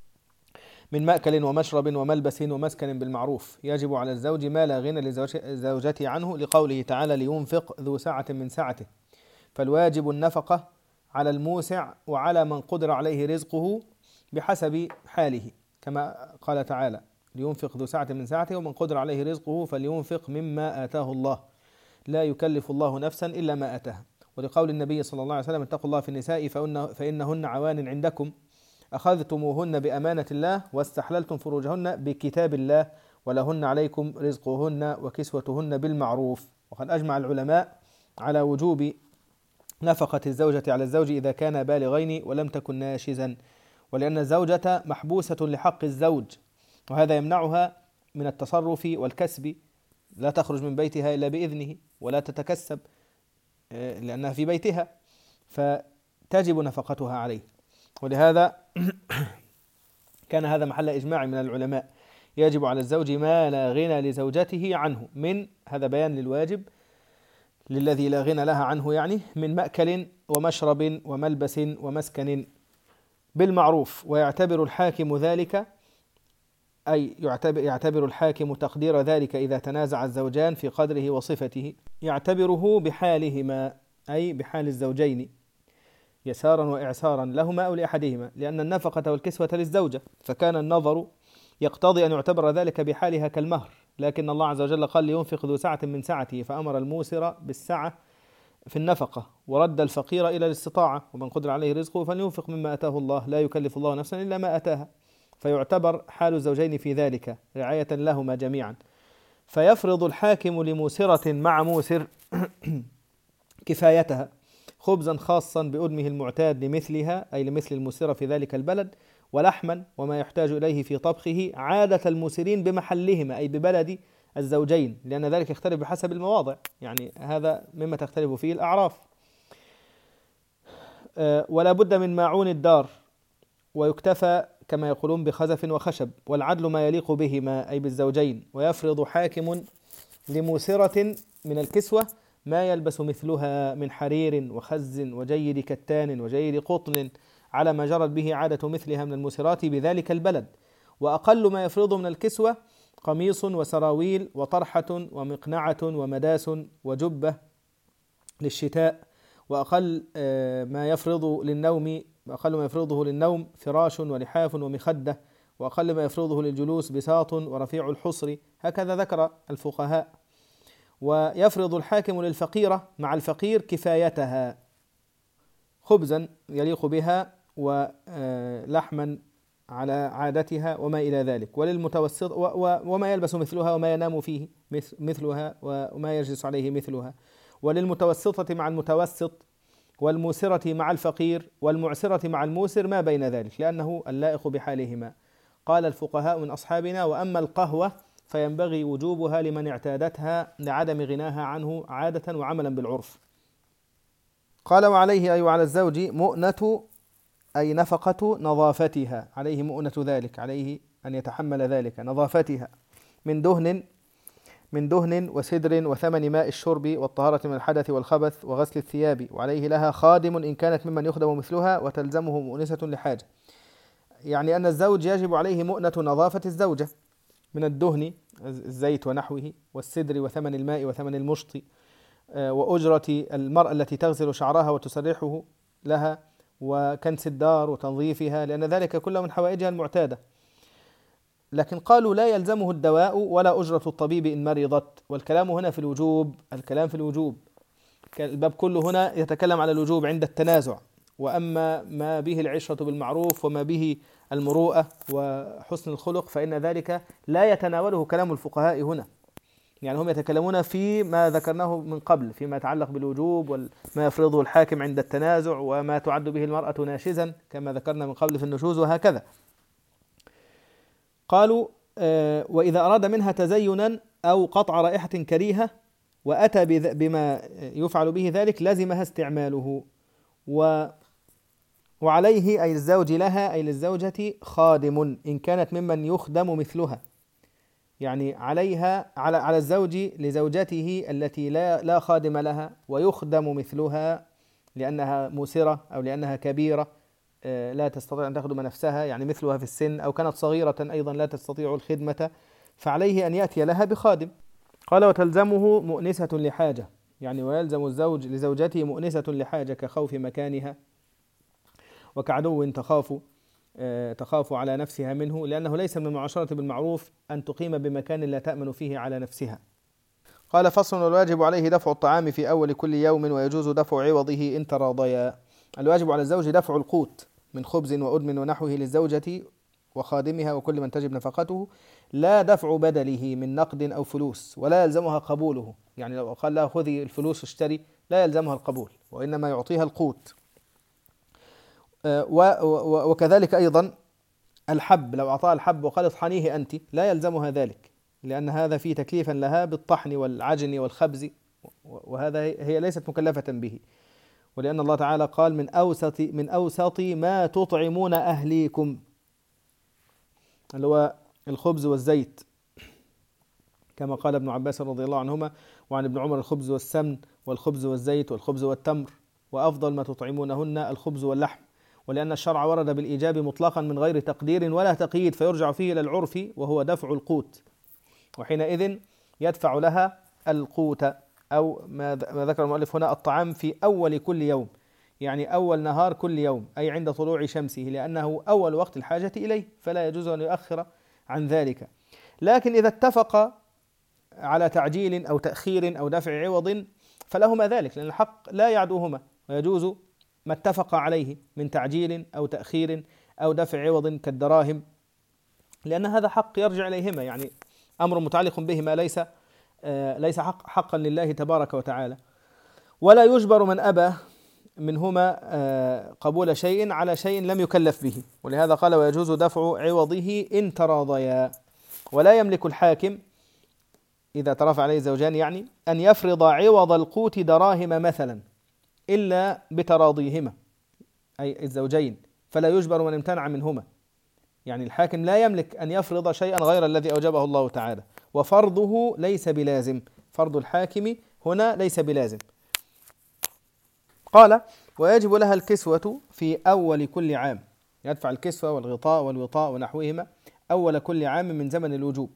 من مأكل ومشرب وملبس ومسكن بالمعروف. يجب على الزوج ما لا غنى لزوجته عنه لقوله تعالى: لينفق ذو سعة من سعته. فالواجب النفقة على الموسع وعلى من قدر عليه رزقه بحسب حاله، كما قال تعالى: لينفق ذو سعة من سعته، ومن قدر عليه رزقه فلينفق مما آتاه الله، لا يكلف الله نفسا إلا ما آتاها. ولقول النبي صلى الله عليه وسلم: اتقوا الله في النساء فإنهن عوان عندكم أخذتموهن بأمانة الله واستحللتم فروجهن بكتاب الله ولهن عليكم رزقهن وكسوتهن بالمعروف. وقد أجمع العلماء على وجوب نفقة الزوجة على الزوج إذا كان بالغين ولم تكن ناشزا، ولأن الزوجة محبوسة لحق الزوج، وهذا يمنعها من التصرف والكسب، لا تخرج من بيتها إلا بإذنه ولا تتكسب لأنها في بيتها، فتجب نفقتها عليه. ولهذا كان هذا محل إجماع من العلماء: يجب على الزوج ما لا غنى لزوجته عنه، من هذا بيان للواجب للذي لا غنى لها عنه، يعني من مأكل ومشرب وملبس ومسكن بالمعروف. ويعتبر الحاكم ذلك، أي يعتبر, يعتبر الحاكم تقدير ذلك إذا تنازع الزوجان في قدره وصفته، يعتبره بحالهما أي بحال الزوجين يسارا وإعسارا لهما أو لأحدهما، لأن النفقة والكسوة للزوجة، فكان النظر يقتضي أن يعتبر ذلك بحالها كالمهر، لكن الله عز وجل قال: لينفق ذو سعة من سعته، فأمر الموسر بالسعة في النفقة ورد الفقير إلى الاستطاعة، ومن قدر عليه رزقه فلينفق مما آتاه الله، لا يكلف الله نفسا إلا ما آتاها، فيعتبر حال الزوجين في ذلك رعاية لهما جميعا. فيفرض الحاكم لموسرة مع موسر كفايتها خبزا خاصا بأدمه المعتاد لمثلها أي لمثل الموسرة في ذلك البلد، ولحما وما يحتاج إليه في طبخه عادة الموسرين بمحلهما أي ببلد الزوجين، لأن ذلك يختلف بحسب المواضع، يعني هذا مما تختلف فيه الأعراف. أه ولا بد من ماعون الدار، ويكتفى كما يقولون بخزف وخشب، والعدل ما يليق بهما أي بالزوجين. ويفرض حاكم لموسرة من الكسوة ما يلبس مثلها من حرير وخز وجيد كتان وجيد قطن على ما جرت به عادة مثلها من الموسرات بذلك البلد. وأقل ما يفرض من الكسوة قميص وسراويل وطرحة ومقنعة ومداس وجبة للشتاء. وأقل ما يفرض للنوم وأقل ما يفرضه للنوم فراش ولحاف ومخدة. وأقل ما يفرضه للجلوس بساط ورفيع الحصر. هكذا ذكر الفقهاء. ويفرض الحاكم للفقيرة مع الفقير كفايتها، خبزا يليق بها ولحما على عادتها وما إلى ذلك، وللمتوسط وما يلبس مثلها وما ينام فيه مثلها وما يجلس عليه مثلها، وللمتوسطة مع المتوسط، والموسرة مع الفقير، والمعسرة مع الموسر ما بين ذلك، لأنه اللائق بحالهما. قال الفقهاء من أصحابنا: وأما القهوة فينبغي وجوبها لمن اعتادتها لعدم غناها عنه عادة وعملا بالعرف. قال: وعليه أي على الزوج مؤنة أي نفقة نظافتها، عليه مؤنة ذلك، عليه أن يتحمل ذلك نظافتها من دهن من دهن وسدر وثمن ماء الشرب والطهارة من الحدث والخبث وغسل الثياب، وعليه لها خادم إن كانت ممن يخدم مثلها وتلزمه مؤنسة لحاجة. يعني أن الزوج يجب عليه مؤنة نظافة الزوجة من الدهن الزيت ونحوه، والسدر وثمن الماء وثمن المشط، وأجرة المرأة التي تغسل شعرها وتسرحه لها، وكنس الدار وتنظيفها، لأن ذلك كله من حوائجها المعتادة. لكن قالوا لا يلزمه الدواء ولا أجرة الطبيب إن مرضت، والكلام هنا في الوجوب، الكلام في الوجوب، الباب كله هنا يتكلم على الوجوب عند التنازع. وأما ما به العشرة بالمعروف وما به المروءة وحسن الخلق فإن ذلك لا يتناوله كلام الفقهاء هنا، يعني هم يتكلمون في ما ذكرناه من قبل فيما يتعلق بالوجوب وما يفرضه الحاكم عند التنازع وما تعد به المرأة ناشزا كما ذكرنا من قبل في النشوز وهكذا. قالوا: آه وإذا أراد منها تزينا أو قطع رائحة كريهة وأتى بما يفعل به ذلك لزمها استعماله. و وعليه أي الزوج لها أي للزوجة خادم إن كانت ممن يخدم مثلها، يعني عليها على على الزوج لزوجته التي لا لا خادم لها ويخدم مثلها لأنها موسرة أو لأنها كبيرة لا تستطيع أن تخدم نفسها، يعني مثلها في السن، أو كانت صغيرة أيضا لا تستطيع الخدمة، فعليه أن يأتي لها بخادم. قال: وتلزمه مؤنسة لحاجة، يعني ويلزم الزوج لزوجته مؤنسة لحاجة كخوف مكانها وكعدو تخاف تخاف على نفسها منه، لأنه ليس من المعاشرة بالمعروف أن تقيم بمكان لا تأمن فيه على نفسها. قال: فصل: والواجب عليه دفع الطعام في أول كل يوم، ويجوز دفع عوضه إن تراضيا. الواجب على الزوج دفع القوت من خبز وأدم ونحوه للزوجة وخادمها وكل من تجب نفقته، لا دفع بدله من نقد أو فلوس، ولا يلزمها قبوله، يعني لو قال لها خذي الفلوس اشتري لا يلزمها القبول، وإنما يعطيها القوت. وكذلك أيضا الحب، لو أعطاها الحب وقال اطحنيه أنت لا يلزمها ذلك، لأن هذا فيه تكليفا لها بالطحن والعجن والخبز، وهذا هي ليست مكلفة به، ولأن الله تعالى قال: من أوسط من أوسط ما تطعمون أهليكم، اللي هو الخبز والزيت، كما قال ابن عباس رضي الله عنهما وعن ابن عمر: الخبز والسمن والخبز والزيت والخبز والتمر، وأفضل ما تطعمونهن الخبز واللحم. ولأن الشرع ورد بالإيجاب مطلقا من غير تقدير ولا تقييد، فيرجع فيه إلى العرف وهو دفع القوت، وحينئذ يدفع لها القوت، أو ما ذكر المؤلف هنا الطعام في أول كل يوم، يعني أول نهار كل يوم، أي عند طلوع شمسه، لأنه أول وقت الحاجة إليه، فلا يجوز أن يؤخر عن ذلك. لكن إذا اتفق على تعجيل أو تأخير أو دفع عوض فلهما ذلك، لأن الحق لا يعدوهما، ويجوز ما اتفق عليه من تعجيل أو تأخير أو دفع عوض كالدراهم، لأن هذا حق يرجع إليهما، يعني أمر متعلق بهما، ليس آه ليس حق حقا لله تبارك وتعالى. ولا يجبر من أبى منهما آه قبول شيء على شيء لم يكلف به، ولهذا قال: ويجوز دفع عوضه إن تراضيا. ولا يملك الحاكم إذا ترافع عليه الزوجان يعني أن يفرض عوض القوت دراهم مثلا إلا بتراضيهما، أي الزوجين، فلا يجبر من امتنع منهما، يعني الحاكم لا يملك أن يفرض شيئا غير الذي أوجبه الله تعالى، وفرضه ليس بلازم، فرض الحاكم هنا ليس بلازم. قال: ويجب لها الكسوة في أول كل عام، يدفع الكسوة والغطاء والوطاء ونحوهما أول كل عام من زمن الوجوب،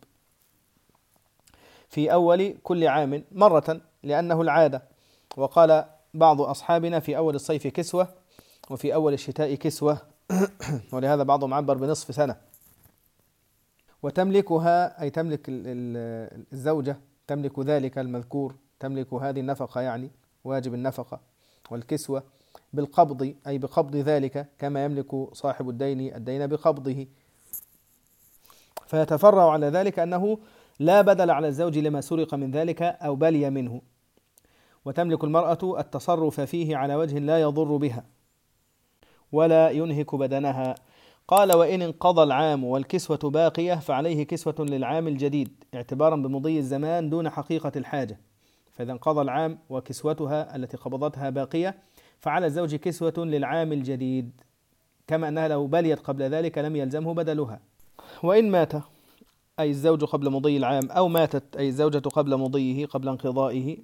في أول كل عام مرة لأنه العادة. وقال بعض أصحابنا: في أول الصيف كسوة، وفي أول الشتاء كسوة، ولهذا بعضهم عبر بنصف سنة. وتملكها أي تملك الزوجة تملك ذلك المذكور، تملك هذه النفقة يعني واجب النفقة والكسوة بالقبض، أي بقبض ذلك، كما يملك صاحب الدين الدين بقبضه. فيتفرع على ذلك أنه لا بدل على الزوج لما سرق من ذلك أو بلي منه، وتملك المرأة التصرف فيه على وجه لا يضر بها ولا ينهك بدنها. قال: وإن انقضى العام والكسوة باقية فعليه كسوة للعام الجديد، اعتبارا بمضي الزمان دون حقيقة الحاجة. فإذا انقضى العام وكسوتها التي قبضتها باقية فعلى الزوج كسوة للعام الجديد، كما أنها لو بليت قبل ذلك لم يلزمه بدلها. وإن مات أي الزوج قبل مضي العام، أو ماتت أي الزوجة قبل مضيه قبل انقضائه،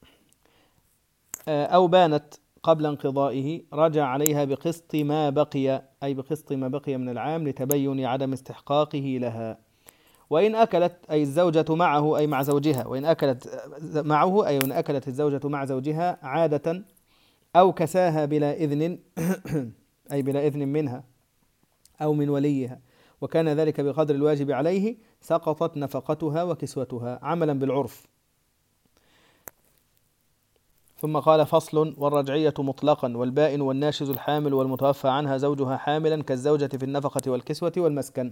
أو بانت قبل انقضائه، رجع عليها بقسط ما بقي، أي بقسط ما بقي من العام لتبين عدم استحقاقه لها. وإن أكلت أي الزوجة معه أي مع زوجها، وإن أكلت معه أي وإن أكلت الزوجة مع زوجها عادة أو كساها بلا إذن أي بلا إذن منها أو من وليها، وكان ذلك بقدر الواجب عليه، سقطت نفقتها وكسوتها عملا بالعرف. ثم قال: فصل: والرجعية مطلقا والبائن والناشز الحامل والمتوفى عنها زوجها حاملا كالزوجة في النفقة والكسوة والمسكن.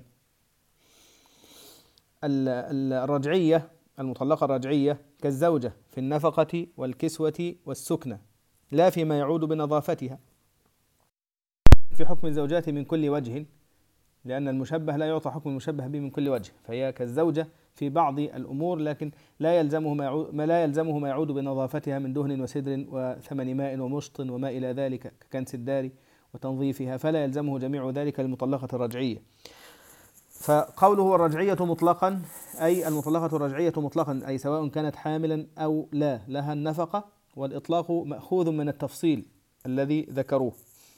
الرجعية المطلقة الرجعية كالزوجة في النفقة والكسوة والسكنة، لا فيما يعود بنظافتها، في حكم الزوجات من كل وجه، لأن المشبه لا يعطى حكم المشبه به من كل وجه، فهي كالزوجة في بعض الأمور، لكن لا يلزمه ما يعود, ما لا يلزمه ما يعود بنظافتها من دهن وسدر وثمن ماء ومشط وما إلى ذلك ككنس الدار وتنظيفها، فلا يلزمه جميع ذلك للمطلقة الرجعية. فقوله الرجعية مطلقا أي المطلقة الرجعية مطلقا، أي سواء كانت حاملا أو لا لها النفقة، والإطلاق مأخوذ من التفصيل الذي ذكروه.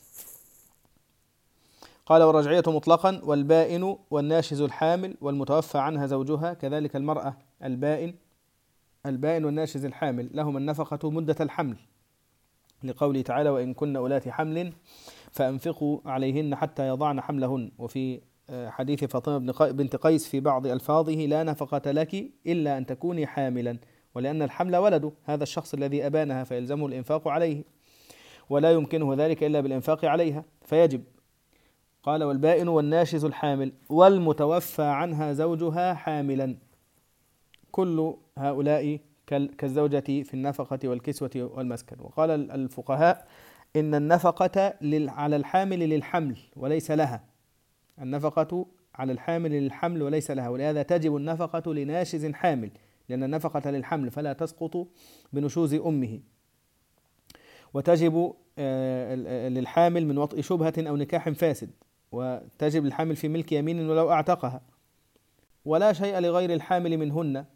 قال: والرجعية مطلقا والبائن والناشز الحامل والمتوفى عنها زوجها، كذلك المرأة البائن البائن والناشز الحامل لهم النفقة مدة الحمل، لقوله تعالى: وإن كن أولات حمل فأنفقوا عليهن حتى يضعن حملهن. وفي حديث فاطمة بنت قيس في بعض ألفاظه: لا نفقة لك إلا أن تكوني حاملا، ولأن الحمل ولد هذا الشخص الذي أبانها فيلزمه الإنفاق عليه، ولا يمكنه ذلك إلا بالإنفاق عليها فيجب. قال: والبائن والناشز الحامل والمتوفى عنها زوجها حاملا، كل هؤلاء كالزوجة في النفقة والكسوة والمسكن. وقال الفقهاء: إن النفقة على الحامل للحمل وليس لها، النفقة على الحامل للحمل وليس لها، ولهذا تجب النفقة لناشز حامل، لأن النفقة للحمل فلا تسقط بنشوز أمه، وتجب للحامل من وطئ شبهة أو نكاح فاسد، وتجب الحامل في ملك يمين ولو أعتقها، ولا شيء لغير الحامل منهن.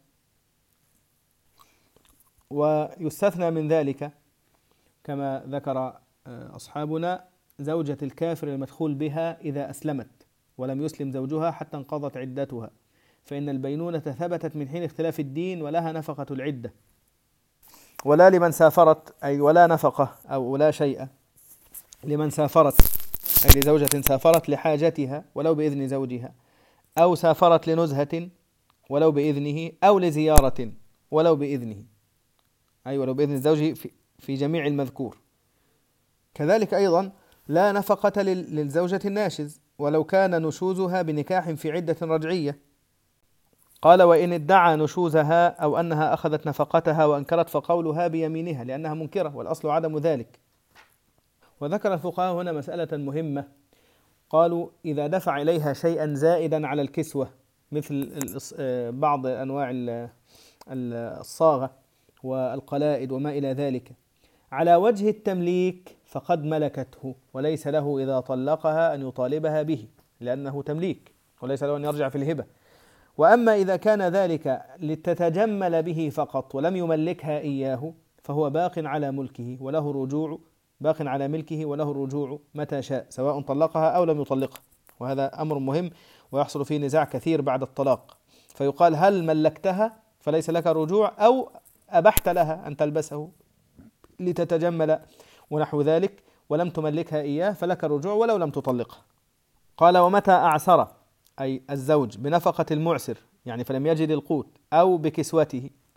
ويستثنى من ذلك كما ذكر أصحابنا زوجة الكافر المدخول بها إذا أسلمت ولم يسلم زوجها حتى انقضت عدتها، فإن البينونة ثبتت من حين اختلاف الدين ولها نفقة العدة. ولا لمن سافرت أي ولا نفقة أو ولا شيء لمن سافرت أي لزوجة سافرت لحاجتها ولو بإذن زوجها، أو سافرت لنزهة ولو بإذنه، أو لزيارة ولو بإذنه، أي ولو بإذن الزوج في جميع المذكور. كذلك أيضا لا نفقة للزوجة الناشز ولو كان نشوزها بنكاح في عدة رجعية. قال: وإن ادعى نشوزها أو أنها أخذت نفقتها وأنكرت فقولها بيمينها، لأنها منكرة والأصل عدم ذلك. وذكر الفقهاء هنا مسألة مهمة، قالوا: إذا دفع إليها شيئا زائدا على الكسوة مثل بعض أنواع الصاغة والقلائد وما إلى ذلك على وجه التمليك فقد ملكته، وليس له إذا طلقها أن يطالبها به، لأنه تمليك وليس له أن يرجع في الهبة. وأما إذا كان ذلك لتتجمل به فقط ولم يملكها إياه فهو باق على ملكه وله الرجوع، باق على ملكه وله الرجوع متى شاء، سواء طلقها أو لم يطلقها. وهذا أمر مهم ويحصل فيه نزاع كثير بعد الطلاق، فيقال: هل ملكتها فليس لك الرجوع، أو أبحت لها أن تلبسه لتتجمل ونحو ذلك ولم تملكها إياه فلك الرجوع ولو لم تطلقها. قال: ومتى أعسر أي الزوج بنفقة المعسر يعني فلم يجد القوت، أو بكسوته،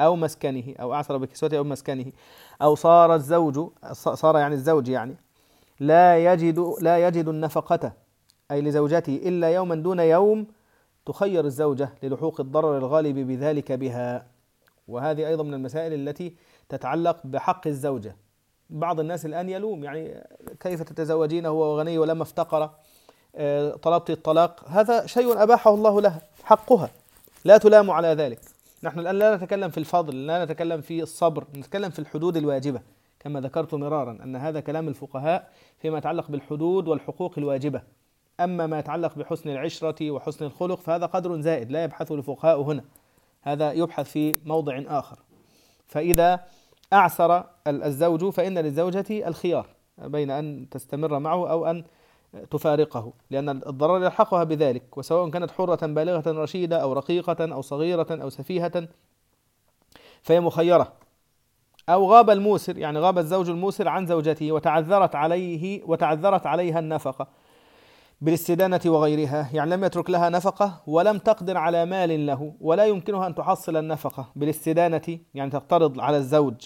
أو مسكنه، أو أعسر بكسوته أو مسكنه، أو صار الزوج صار يعني الزوج يعني لا يجد لا يجد النفقة أي لزوجته إلا يوما دون يوم، تخير الزوجة للحوق الضرر الغالب بذلك بها. وهذه أيضا من المسائل التي تتعلق بحق الزوجة. بعض الناس الآن يلوم، يعني كيف تتزوجين وهو غني ولما افتقر، طلبت الطلاق، هذا شيء أباحه الله لها، حقها، لا تلام على ذلك. نحن الآن لا نتكلم في الفضل، لا نتكلم في الصبر، نتكلم في الحدود الواجبة، كما ذكرت مرارا أن هذا كلام الفقهاء فيما يتعلق بالحدود والحقوق الواجبة. أما ما يتعلق بحسن العشرة وحسن الخلق فهذا قدر زائد لا يبحث الفقهاء هنا، هذا يبحث في موضع آخر. فإذا أعسر الزوج فإن للزوجة الخيار بين أن تستمر معه أو أن تفارقه، لأن الضرر يلحقها بذلك، وسواء كانت حرة بالغة رشيدة أو رقيقة أو صغيرة أو سفيهة فهي مخيرة. أو غاب الموسر، يعني غاب الزوج الموسر عن زوجته وتعذرت عليه وتعذرت عليها النفقة بالاستدانة وغيرها، يعني لم يترك لها نفقة ولم تقدر على مال له ولا يمكنها أن تحصل النفقة بالاستدانة، يعني تقترض على الزوج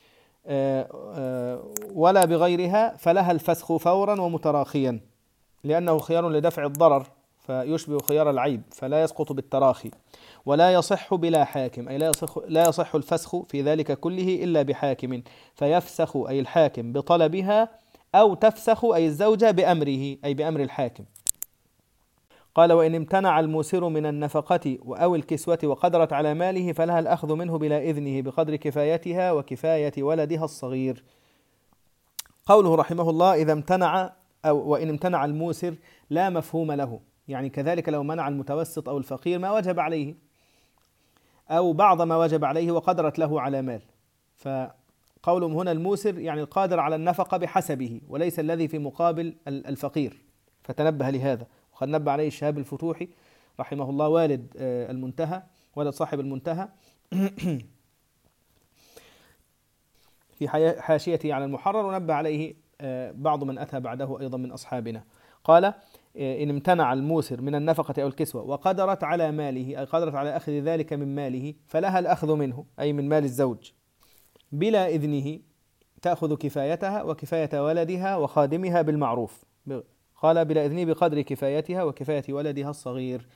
ولا بغيرها، فلها الفسخ فورا ومتراخيا، لأنه خيار لدفع الضرر فيشبه خيار العيب فلا يسقط بالتراخي. ولا يصح بلا حاكم، أي لا يصح, لا يصح الفسخ في ذلك كله إلا بحاكم، فيفسخ أي الحاكم بطلبها، أو تفسخ أي الزوجة بأمره أي بأمر الحاكم. قال: وإن امتنع الموسر من النفقة أو الكسوة وقدرت على ماله فلها الأخذ منه بلا إذنه بقدر كفايتها وكفاية ولدها الصغير. قوله رحمه الله: إذا امتنع أو وإن امتنع الموسر لا مفهوم له، يعني كذلك لو منع المتوسط أو الفقير ما وجب عليه أو بعض ما وجب عليه وقدرت له على مال. فقولهم هنا الموسر يعني القادر على النفقة بحسبه وليس الذي في مقابل الفقير، فتنبه لهذا. وقد نبه عليه الشهاب الفتوحي رحمه الله والد المنتهى، والد صاحب المنتهى في حاشيته على المحرر، ونبه عليه بعض من أتى بعده أيضا من أصحابنا. قال: إن امتنع الموسر من النفقة أو الكسوة وقدرت على ماله، أي قدرت على أخذ ذلك من ماله، فلها الأخذ منه أي من مال الزوج بلا إذنه، تأخذ كفايتها وكفاية ولدها وخادمها بالمعروف. قال: بلا إذنه بقدر كفايتها وكفاية ولدها الصغير،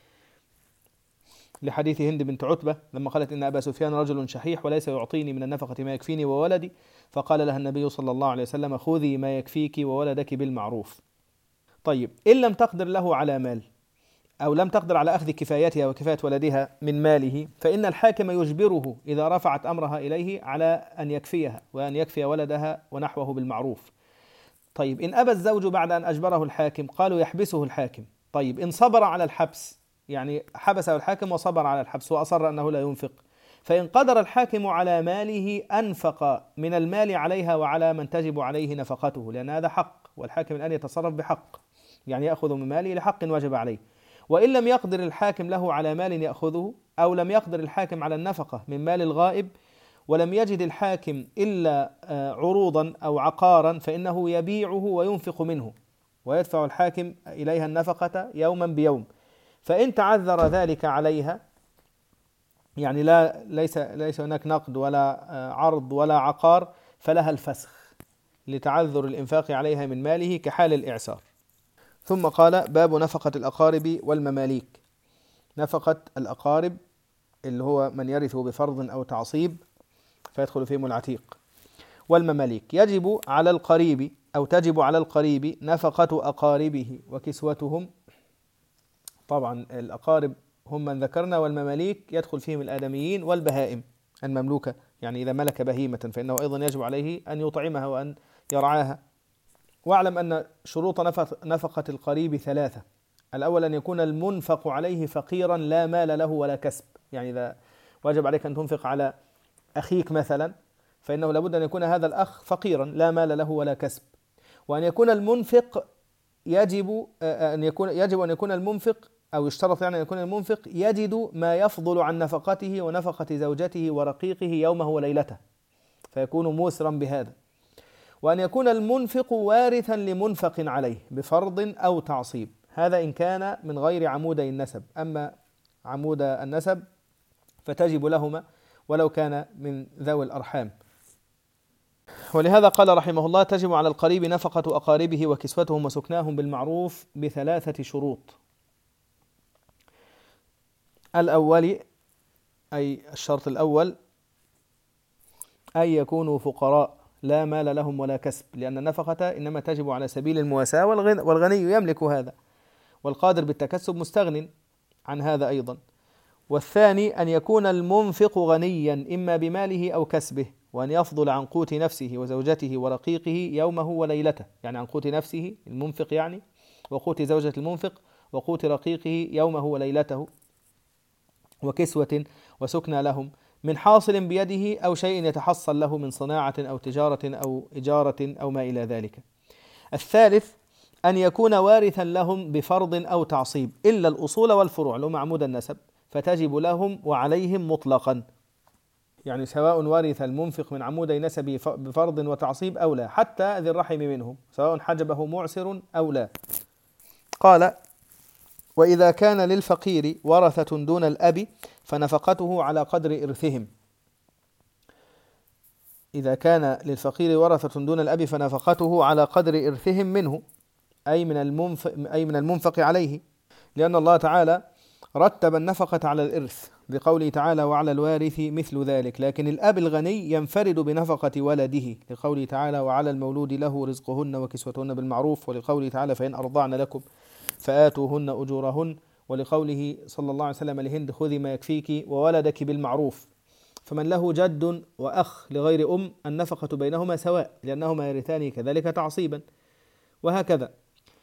لحديث هند بنت عتبة لما قالت: إن أبا سفيان رجل شحيح وليس يعطيني من النفقة ما يكفيني وولدي، فقال لها النبي صلى الله عليه وسلم: خذي ما يكفيك وولدك بالمعروف. طيب، إن لم تقدر له على مال أو لم تقدر على أخذ كفايتها وكفاية ولدها من ماله، فإن الحاكم يجبره إذا رفعت أمرها إليه على أن يكفيها وأن يكفي ولدها ونحوه بالمعروف. طيب، إن أبى الزوج بعد أن أجبره الحاكم قالوا يحبسه الحاكم. طيب، إن صبر على الحبس، يعني حبسه الحاكم وصبر على الحبس وأصر أنه لا ينفق، فإن قدر الحاكم على ماله أنفق من المال عليها وعلى من تجب عليه نفقته، لأن هذا حق، والحاكم الآن يتصرف بحق، يعني يأخذ من ماله لحق وجب عليه. وإن لم يقدر الحاكم له على مال يأخذه، أو لم يقدر الحاكم على النفقة من مال الغائب، ولم يجد الحاكم إلا عروضا أو عقارا، فإنه يبيعه وينفق منه ويدفع الحاكم إليها النفقة يوما بيوم. فإن تعذر ذلك عليها، يعني لا ليس ليس هناك نقد ولا عرض ولا عقار، فلها الفسخ لتعذر الإنفاق عليها من ماله كحال الإعسار. ثم قال: باب نفقة الأقارب والمماليك. نفقة الأقارب اللي هو من يرث بفرض أو تعصيب فيدخل فيهم العتيق، والمماليك يجب على القريب أو تجب على القريب نفقة أقاربه وكسوتهم. طبعا الأقارب هم من ذكرنا، والمماليك يدخل فيهم الآدميين والبهائم المملوكة، يعني إذا ملك بهيمة فإنه أيضا يجب عليه أن يطعمها وأن يرعاها. واعلم أن شروط نفقة القريب ثلاثة: الأول أن يكون المنفق عليه فقيرا لا مال له ولا كسب، يعني إذا واجب عليك أن تنفق على أخيك مثلا فإنه لابد أن يكون هذا الأخ فقيرا لا مال له ولا كسب. وأن يكون المنفق يجب أن يكون يجب أن يكون المنفق أو يشترط يعني أن يكون المنفق يجد ما يفضل عن نفقته ونفقة زوجته ورقيقه يومه وليلته، فيكون موسرا بهذا. وأن يكون المنفق وارثا لمنفق عليه بفرض أو تعصيب، هذا إن كان من غير عمودي النسب. أما عمود النسب فتجب لهما، ولو كان من ذوي الأرحام. ولهذا قال رحمه الله: تجب على القريب نفقة أقاربه وكسوتهم وسكناهم بالمعروف بثلاثة شروط. الأول، أي الشرط الأول، أن يكونوا فقراء لا مال لهم ولا كسب، لأن النفقة إنما تجب على سبيل المواساة، والغني يملك هذا، والقادر بالتكسب مستغن عن هذا أيضا. والثاني أن يكون المنفق غنيا إما بماله أو كسبه، وأن يفضل عن قوت نفسه وزوجته ورقيقه يومه وليلته، يعني عن قوت نفسه المنفق يعني، وقوت زوجة المنفق، وقوت رقيقه يومه وليلته، وكسوة وسكنى لهم من حاصل بيده أو شيء يتحصل له من صناعة أو تجارة أو إجارة أو ما إلى ذلك. الثالث أن يكون وارثا لهم بفرض أو تعصيب، إلا الأصول والفروع لهم عمود النسب فتجب لهم وعليهم مطلقا، يعني سواء ورث المنفق من عمودي نسبه بفرض وتعصيب أو لا، حتى ذي الرحم منهم، سواء حجبه معسر أو لا. قال: وإذا كان للفقير ورثة دون الأب فنفقته على قدر إرثهم. إذا كان للفقير ورثة دون الأب فنفقته على قدر إرثهم منه، أي من المنفق, أي من المنفق عليه، لأن الله تعالى رتب النفقة على الإرث بقوله تعالى: وعلى الوارث مثل ذلك. لكن الأب الغني ينفرد بنفقة ولده لقوله تعالى: وعلى المولود له رزقهن وكسوتهن بالمعروف، ولقوله تعالى: فإن أرضعن لكم فآتوهن أجورهن، ولقوله صلى الله عليه وسلم لهند: خذي ما يكفيك وولدك بالمعروف. فمن له جد وأخ لغير أم النفقة بينهما سواء، لأنهما يرثان كذلك تعصيبا، وهكذا.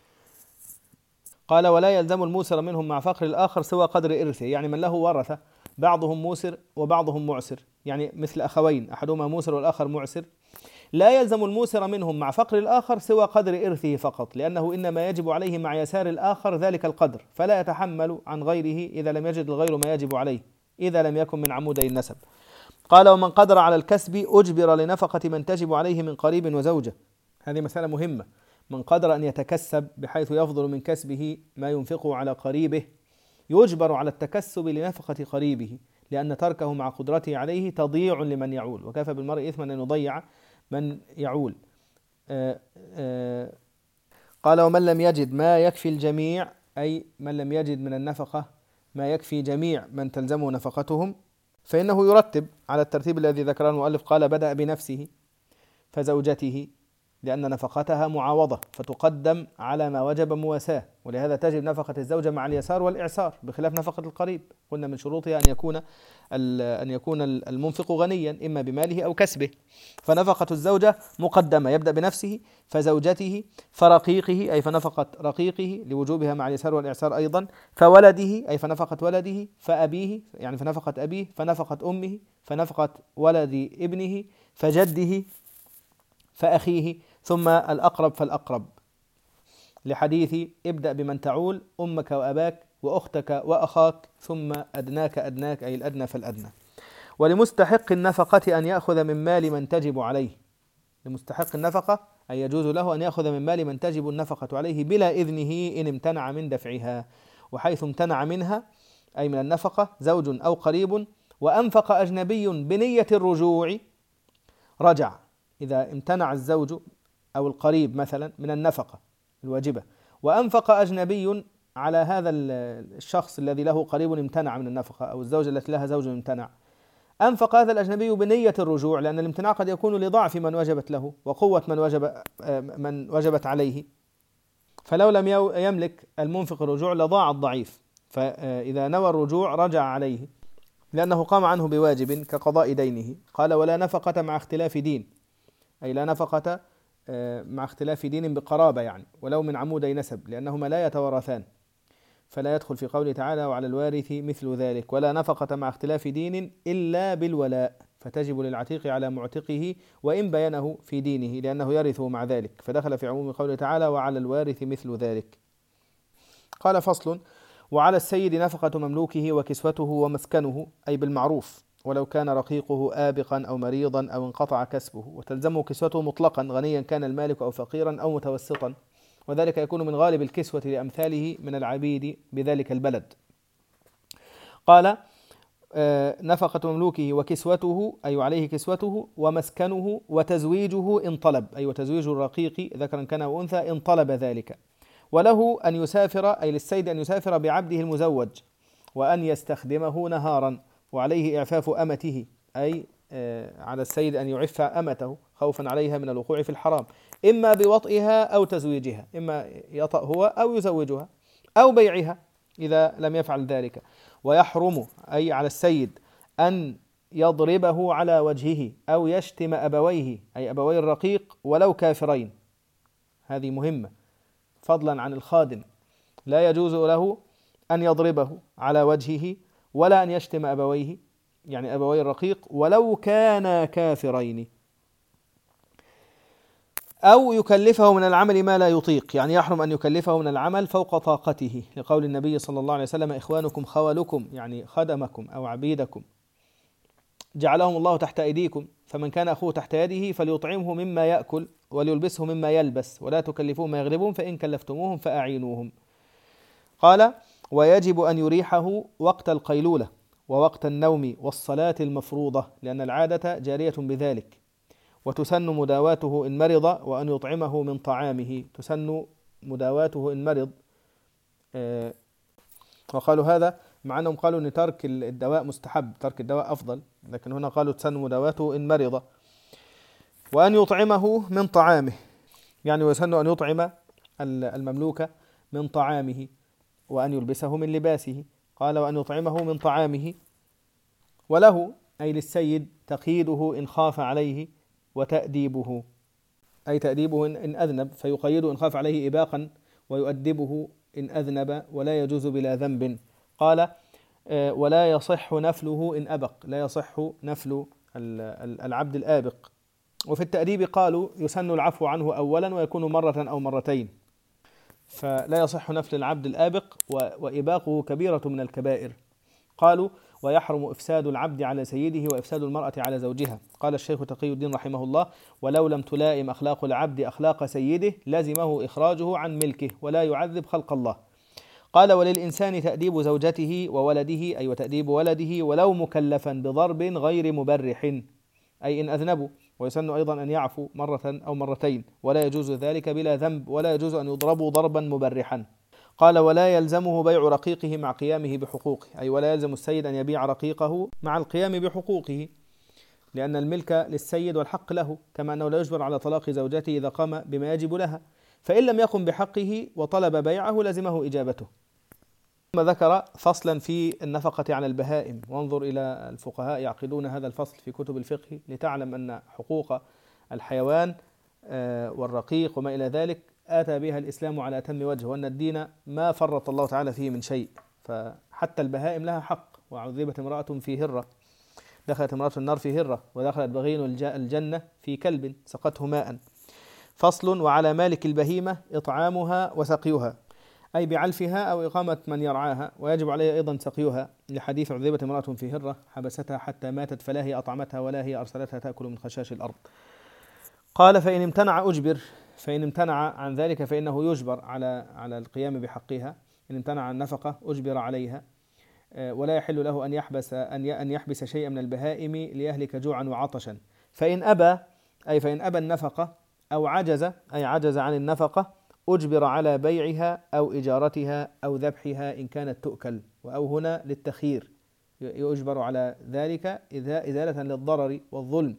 قال: ولا يلزم الموسر منهم مع فقر الآخر سوى قدر إرثه، يعني من له ورثة بعضهم موسر وبعضهم معسر، يعني مثل أخوين أحدهما موسر والآخر معسر، لا يلزم الموسر منهم مع فقر الآخر سوى قدر إرثه فقط، لأنه إنما يجب عليه مع يسار الآخر ذلك القدر، فلا يتحمل عن غيره إذا لم يجد الغير ما يجب عليه، إذا لم يكن من عمودي النسب. قال: ومن قدر على الكسب أجبر لنفقة من تجب عليه من قريب وزوجة. هذه مسألة مهمة. من قدر أن يتكسب بحيث يفضل من كسبه ما ينفقه على قريبه يجبر على التكسب لنفقة قريبه، لأن تركه مع قدرته عليه تضييع لمن يعول، وكفى بالمرء إثما أن يضيع من يعول. آآ آآ قال: ومن لم يجد ما يكفي الجميع، أي من لم يجد من النفقة ما يكفي جميع من تلزمه نفقتهم، فإنه يرتب على الترتيب الذي ذكره المؤلف. قال: بدأ بنفسه فزوجته، لأن نفقتها معاوضة فتقدم على ما وجب مواساة، ولهذا تجب نفقة الزوجة مع اليسار والإعسار بخلاف نفقة القريب. قلنا من شروطها أن يكون أن يكون المنفق غنيا إما بماله أو كسبه، فنفقة الزوجة مقدمة، يبدأ بنفسه فزوجته فرقيقه، أي فنفقة رقيقه لوجوبها مع اليسار والإعسار أيضا، فولده، أي فنفقة ولده، فأبيه، يعني فنفقة أبيه، فنفقة أمه، فنفقة ولد ابنه، فجده، فأخيه، ثم الأقرب فالأقرب، لحديث: ابدأ بمن تعول أمك وأباك وأختك وأخاك ثم أدناك أدناك، أي الأدنى فالأدنى. ولمستحق النفقة أن يأخذ من مال من تجب عليه. لمستحق النفقة أي يجوز له أن يأخذ من مال من تجب النفقة عليه بلا إذنه إن امتنع من دفعها، وحيث امتنع منها أي من النفقة زوج أو قريب وأنفق أجنبي بنية الرجوع رجع. إذا امتنع الزوج أو القريب مثلا من النفقة الواجبة وأنفق أجنبي على هذا الشخص الذي له قريب امتنع من النفقة، أو الزوجة التي لها زوج امتنع، أنفق هذا الأجنبي بنية الرجوع، لأن الامتناع قد يكون لضعف من وجبت له وقوة من وجب من وجبت عليه، فلو لم يملك المنفق الرجوع لضاع الضعيف، فإذا نوى الرجوع رجع عليه لأنه قام عنه بواجب كقضاء دينه. قال: ولا نفقة مع اختلاف دين، أي لا نفقة مع اختلاف دين بقرابة، يعني ولو من عمودي نسب، لأنهما لا يتوارثان، فلا يدخل في قوله تعالى: وعلى الوارث مثل ذلك. ولا نفقة مع اختلاف دين إلا بالولاء، فتجب للعتيق على معتقه وإن بينه في دينه، لأنه يرثه مع ذلك، فدخل في عموم قوله تعالى: وعلى الوارث مثل ذلك. قال: فصل: وعلى السيد نفقة مملوكه وكسوته ومسكنه، أي بالمعروف، ولو كان رقيقه آبقا أو مريضا أو انقطع كسبه، وتلزمه كسوته مطلقا غنيا كان المالك أو فقيرا أو متوسطا، وذلك يكون من غالب الكسوة لأمثاله من العبيد بذلك البلد. قال: نفقة مملوكه وكسوته أي عليه كسوته ومسكنه وتزويجه إن طلب، أي وتزويج الرقيق ذكرا كان أو أنثى إن طلب ذلك. وله أن يسافر، أي للسيد أن يسافر بعبده المزوج وأن يستخدمه نهارا، وعليه إعفاف أمته، أي على السيد أن يعف أمته خوفا عليها من الوقوع في الحرام، إما بوطئها أو تزويجها، إما يطأ هو أو يزوجها أو بيعها إذا لم يفعل ذلك. ويحرم، أي على السيد، أن يضربه على وجهه أو يشتم أبويه، أي أبوي الرقيق ولو كافرين، هذه مهمة، فضلا عن الخادم لا يجوز له أن يضربه على وجهه ولا أن يشتم أبويه، يعني أبوي الرقيق ولو كانا كافرين، أو يكلفه من العمل ما لا يطيق، يعني يحرم أن يكلفه من العمل فوق طاقته، لقول النبي صلى الله عليه وسلم: إخوانكم خولكم، يعني خدمكم أو عبيدكم جعلهم الله تحت أيديكم، فمن كان أخوه تحت يده فليطعمه مما يأكل وليلبسه مما يلبس، ولا تكلفوهم ما يغلبهم، فإن كلفتموهم فأعينوهم. قال: ويجب أن يريحه وقت القيلولة ووقت النوم والصلاة المفروضة، لأن العادة جارية بذلك. وتسن مداواته إن مرض وأن يطعمه من طعامه، تسن مداواته إن مرض. آه وقالوا هذا مع أنهم قالوا أن ترك الدواء مستحب، ترك الدواء أفضل، لكن هنا قالوا تسن مداواته إن مرض. وأن يطعمه من طعامه، يعني ويسن أن يطعم المملوك من طعامه، وأن يلبسه من لباسه. قال: وأن يطعمه من طعامه. وله، أي للسيد، تقييده إن خاف عليه وتأديبه، أي تأديبه إن أذنب فيقيده إن خاف عليه إباقا، ويؤدبه إن أذنب ولا يجوز بلا ذنب. قال: ولا يصح نفله إن أبق، لا يصح نفل العبد الآبق. وفي التأديب قالوا يسن العفو عنه أولا ويكون مرة أو مرتين، فلا يصح نفل العبد الآبق، وإباقه كبيرة من الكبائر. قالوا: ويحرم إفساد العبد على سيده وإفساد المرأة على زوجها. قال الشيخ تقي الدين رحمه الله: ولو لم تلائم أخلاق العبد أخلاق سيده لزمه إخراجه عن ملكه ولا يعذب خلق الله. قال: وللإنسان تأديب زوجته وولده، أي وتأديب ولده ولو مكلفا بضرب غير مبرح، أي إن أذنبوا. ويسن أيضا أن يعفو مرة أو مرتين، ولا يجوز ذلك بلا ذنب، ولا يجوز أن يضربوا ضربا مبرحا. قال: ولا يلزمه بيع رقيقه مع قيامه بحقوقه، أي ولا يلزم السيد أن يبيع رقيقه مع القيام بحقوقه، لأن الملك للسيد والحق له، كما أنه لا يجبر على طلاق زوجته إذا قام بما يجب لها، فإن لم يقم بحقه وطلب بيعه لزمه إجابته. ثم ذكر فصلا في النفقة على البهائم، وانظر إلى الفقهاء يعقدون هذا الفصل في كتب الفقه لتعلم أن حقوق الحيوان والرقيق وما إلى ذلك آتى بها الإسلام على أتم وجه، وأن الدين ما فرط الله تعالى فيه من شيء، فحتى البهائم لها حق. وعذبت امرأة في هرة، دخلت امرأة النار في هرة، ودخلت بغي الجنة في كلب سقته ماء. فصل: وعلى مالك البهيمة إطعامها وسقيها، أي بعلفها أو إقامة من يرعاها، ويجب عليه أيضا سقيها، لحديث عذبت امرأة في هرة حبستها حتى ماتت فلا هي أطعمتها ولا هي أرسلتها تأكل من خشاش الأرض. قال: فإن امتنع أجبر، فإن امتنع عن ذلك فإنه يجبر على على القيام بحقها. إن امتنع عن النفقة أجبر عليها، ولا يحل له أن يحبس أن أن يحبس شيئا من البهائم ليهلك جوعا وعطشا. فإن أبى، أي فإن أبى النفقة أو عجز، أي عجز عن النفقة، أجبر على بيعها أو إجارتها أو ذبحها إن كانت تؤكل، وأو هنا للتخيير، يجبر على ذلك إزالة للضرر والظلم،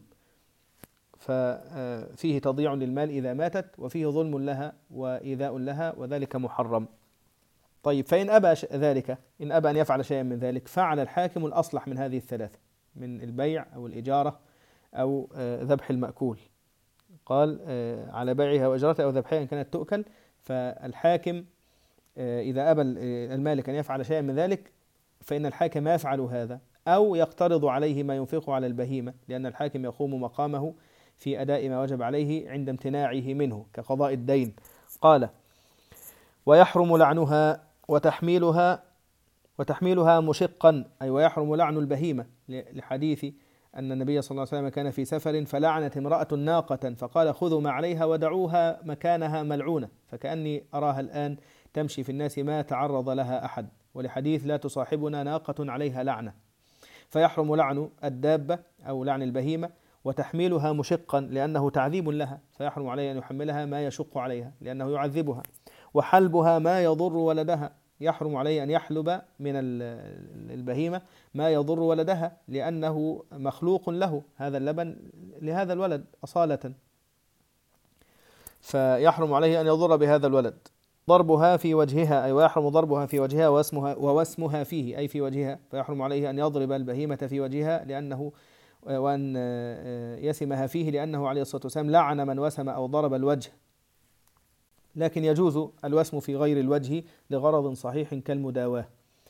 ففيه تضييع للمال إذا ماتت، وفيه ظلم لها وإيذاء لها، وذلك محرم. طيب، فإن أبى ذلك، إن أبى أن يفعل شيئا من ذلك، فعل الحاكم الأصلح من هذه الثلاثة، من البيع أو الإجارة أو ذبح المأكول. قال: على بيعها وإجارتها أو ذبحها إن كانت تؤكل. فالحاكم إذا أبى المالك أن يفعل شيئا من ذلك فإن الحاكم يفعل هذا، أو يقترض عليه ما ينفقه على البهيمة، لأن الحاكم يقوم مقامه في أداء ما وجب عليه عند امتناعه منه كقضاء الدين. قال: ويحرم لعنها وتحميلها وتحميلها مشقا، أي ويحرم لعن البهيمة، لحديث أن النبي صلى الله عليه وسلم كان في سفر فلعنت امرأة ناقة فقال: خذوا ما عليها ودعوها مكانها ملعونة، فكأني أراها الآن تمشي في الناس ما تعرض لها أحد، ولحديث لا تصاحبنا ناقة عليها لعنة. فيحرم لعن الدابة أو لعن البهيمة، وتحميلها مشقا لأنه تعذيب لها، فيحرم عليه أن يحملها ما يشق عليها لأنه يعذبها. وحلبها ما يضر ولدها، يحرم عليه أن يحلب من البهيمة ما يضر ولدها لأنه مخلوق له هذا اللبن لهذا الولد أصالة، فيحرم عليه أن يضر بهذا الولد. ضربها في وجهها، أي ويحرم ضربها في وجهها واسمها, ووسمها فيه أي في وجهها، فيحرم عليه أن يضرب البهيمة في وجهها لأنه وأن يسمها فيه لأنه عليه الصلاة والسلام لعن من وسم أو ضرب الوجه، لكن يجوز الوسم في غير الوجه لغرض صحيح كالمداواة.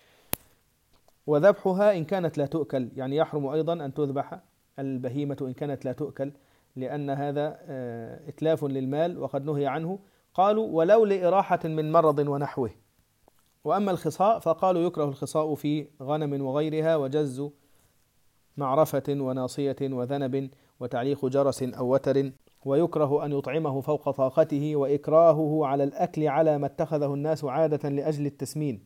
وذبحها إن كانت لا تؤكل، يعني يحرم أيضا أن تذبح البهيمة إن كانت لا تؤكل، لأن هذا إتلاف للمال وقد نهي عنه. قالوا ولو لإراحة من مرض ونحوه. وأما الخصاء فقالوا يكره الخصاء في غنم وغيرها، وجز معرفة وناصية وذنب وتعليق جرس أو وتر، ويكره أن يطعمه فوق طاقته، وإكراهه على الأكل على ما اتخذه الناس عادة لأجل التسمين.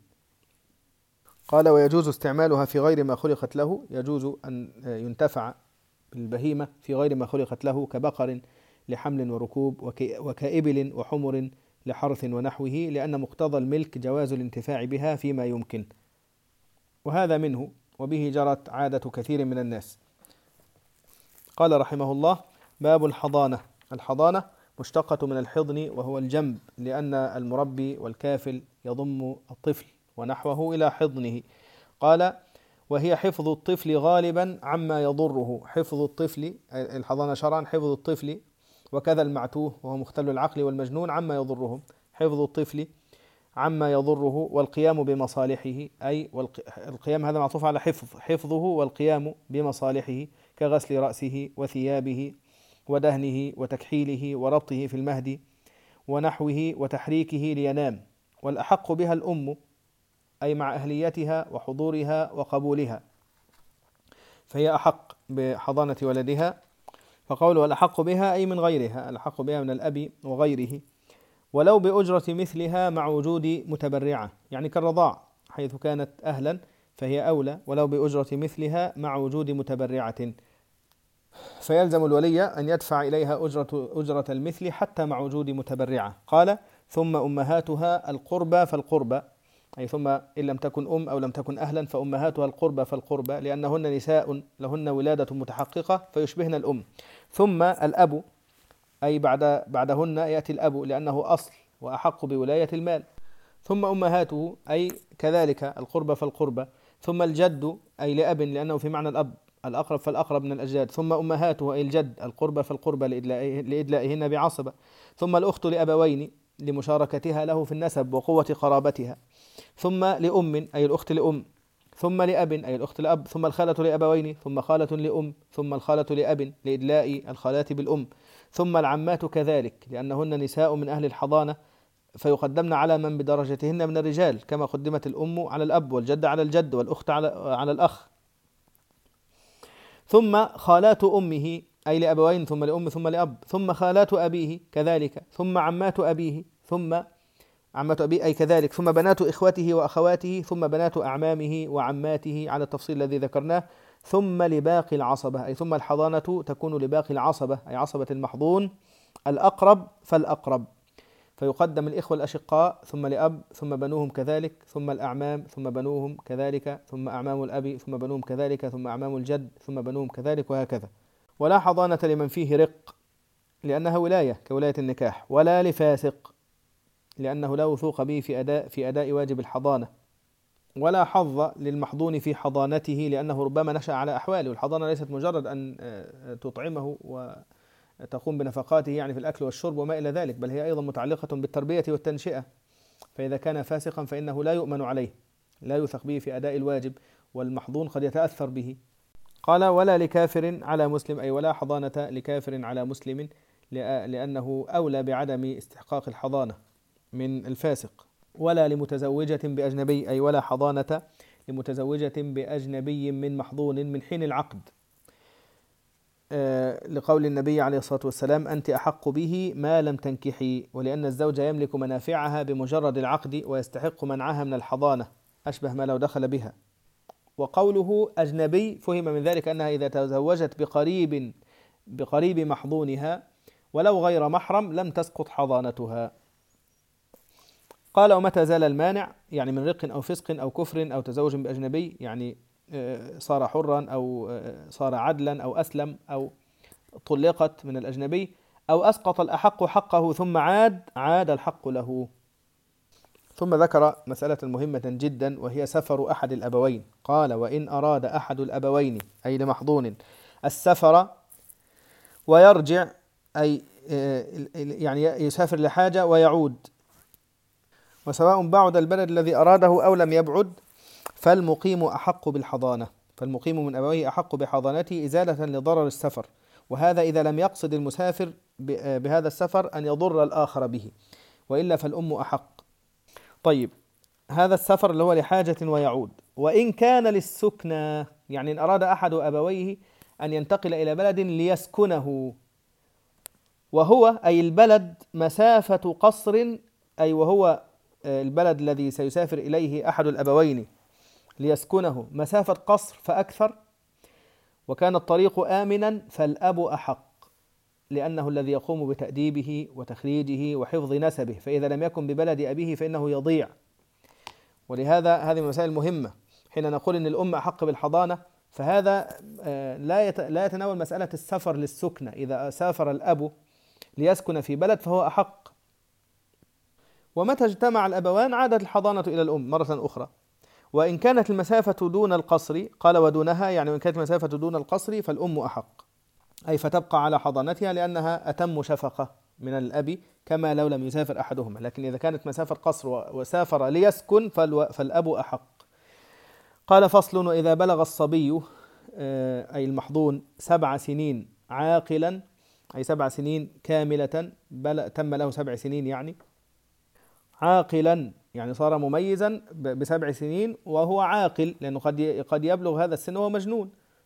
قال ويجوز استعمالها في غير ما خلقت له، يجوز أن ينتفع بالبهيمة في غير ما خلقت له كبقر لحمل وركوب وكإبل وحمر لحرث ونحوه، لأن مقتضى الملك جواز الانتفاع بها فيما يمكن، وهذا منه وبه جرت عادة كثير من الناس. قال رحمه الله باب الحضانة. الحضانة مشتقة من الحضن وهو الجنب، لأن المربي والكافل يضم الطفل ونحوه إلى حضنه. قال وهي حفظ الطفل غالبا عما يضره، حفظ الطفل الحضانة شرعا حفظ الطفل، وكذا المعتوه وهو مختل العقل والمجنون عما يضرهم، حفظ الطفل عما يضره والقيام بمصالحه، أي القيام هذا معطوف على حفظ، حفظه والقيام بمصالحه كغسل رأسه وثيابه ودهنه وتكحيله وربطه في المهد ونحوه وتحريكه لينام. والأحق بها الأم، أي مع أهليتها وحضورها وقبولها، فهي أحق بحضانة ولدها. فقوله الأحق بها أي من غيرها، الأحق بها من الأب وغيره، ولو بأجرة مثلها مع وجود متبرعة، يعني كالرضاع حيث كانت أهلا فهي أولى، ولو بأجرة مثلها مع وجود متبرعة، فيلزم الولي أن يدفع إليها أجرة, أجرة المثل حتى مع وجود متبرعة. قال ثم أمهاتها القربى فالقربى، أي ثم إن لم تكن أم أو لم تكن أهلا فأمهاتها القربى فالقربى، لأنهن نساء لهن ولادة متحققة فيشبهن الأم. ثم الأب، أي بعد بعدهن يأتي الأب لأنه أصل وأحق بولاية المال. ثم أمهاته، أي كذلك القربى فالقربى. ثم الجد، أي لأب لأنه في معنى الأب، الأقرب فالأقرب من الأجداد. ثم أمهاته، أي الجد القربى فالقربى لإدلائهن بعصبة. ثم الأخت لأبوين لمشاركتها له في النسب وقوة قرابتها. ثم لأم، أي الأخت لأم. ثم لأب، أي الأخت لأب. ثم الخالة لأبوين. ثم خالة لأم. ثم الخالة لأب لإدلاء الخالات بالأم. ثم العمات كذلك لأنهن نساء من أهل الحضانة فيقدمن على من بدرجتهن من الرجال، كما قدمت الأم على الأب والجد على الجد والأخت على, على الأخ. ثم خالات أمه، أي لأبوين ثم لأم ثم لأب. ثم خالات أبيه كذلك. ثم عمات أبيه. ثم عمات أبيه أي كذلك. ثم بنات إخوته وأخواته. ثم بنات أعمامه وعماته على التفصيل الذي ذكرناه. ثم لباقي العصبة، أي ثم الحضانة تكون لباقي العصبة، أي عصبة المحضون الأقرب فالأقرب، فيقدم الإخوة الأشقاء ثم لأب ثم بنوهم كذلك، ثم الأعمام ثم بنوهم كذلك، ثم أعمام الأب ثم بنوهم كذلك، ثم أعمام الجد ثم بنوهم كذلك، وهكذا. ولا حضانة لمن فيه رق لأنها ولاية كولاية النكاح، ولا لفاسق لأنه لا وثوق به في أداء في أداء واجب الحضانة، ولا حظ للمحضون في حضانته لأنه ربما نشأ على أحواله. والحضانة ليست مجرد أن تطعمه وتقوم بنفقاته يعني في الأكل والشرب وما إلى ذلك، بل هي أيضا متعلقة بالتربية والتنشئة، فإذا كان فاسقا فإنه لا يؤمن عليه، لا يوثق به في أداء الواجب، والمحضون قد يتأثر به. قال ولا لكافر على مسلم، أي ولا حضانة لكافر على مسلم لأنه أولى بعدم استحقاق الحضانة من الفاسق. ولا لمتزوجة بأجنبي، أي ولا حضانة لمتزوجة بأجنبي من محضون من حين العقد، آه لقول النبي عليه الصلاة والسلام أنت أحق به ما لم تنكحي، ولأن الزوج يملك منافعها بمجرد العقد ويستحق منعها من الحضانة أشبه ما لو دخل بها. وقوله أجنبي فهم من ذلك أنها إذا تزوجت بقريب بقريب محضونها ولو غير محرم لم تسقط حضانتها. قال ومتى زال المانع يعني من رق أو فسق أو كفر أو تزوج بأجنبي، يعني صار حرا أو صار عدلا أو أسلم أو طلقت من الأجنبي أو أسقط الأحق حقه ثم عاد عاد الحق له. ثم ذكر مسألة مهمة جدا وهي سفر أحد الأبوين. قال وإن أراد أحد الأبوين أي لمحضون السفر ويرجع أي يعني يسافر لحاجة ويعود، وسواء بعد البلد الذي أراده أو لم يبعد فالمقيم أحق بالحضانة، فالمقيم من أبويه أحق بحضانته إزالة لضرر السفر، وهذا إذا لم يقصد المسافر بهذا السفر أن يضر الآخر به، وإلا فالأم أحق. طيب هذا السفر اللي هو لحاجة ويعود. وإن كان للسكنى يعني إن أراد أحد أبويه أن ينتقل إلى بلد ليسكنه، وهو أي البلد مسافة قصر، أي وهو البلد الذي سيسافر إليه أحد الأبوين ليسكنه مسافة قصر فأكثر، وكان الطريق آمنا فالأب أحق، لأنه الذي يقوم بتأديبه وتخريجه وحفظ نسبه، فإذا لم يكن ببلد أبيه فإنه يضيع. ولهذا هذه مسائل مهمة حين نقول إن الأم أحق بالحضانة، فهذا لا لا يتناول مسألة السفر للسكنة، إذا سافر الأب ليسكن في بلد فهو أحق. ومتى اجتمع الأبوان عادت الحضانة إلى الأم مرة أخرى. وإن كانت المسافة دون القصر قال ودونها يعني وإن كانت المسافة دون القصر فالأم أحق، أي فتبقى على حضانتها لأنها أتم شفقة من الأب كما لو لم يسافر أحدهما. لكن إذا كانت مسافة قصر وسافر ليسكن فالأب أحق. قال فصل وإذا بلغ الصبي أي المحضون سبع سنين عاقلا، أي سبع سنين كاملة تم له سبع سنين يعني عاقلا، يعني صار مميزا بسبع سنين وهو عاقل، لأنه قد قد يبلغ هذا السن وهو مجنون،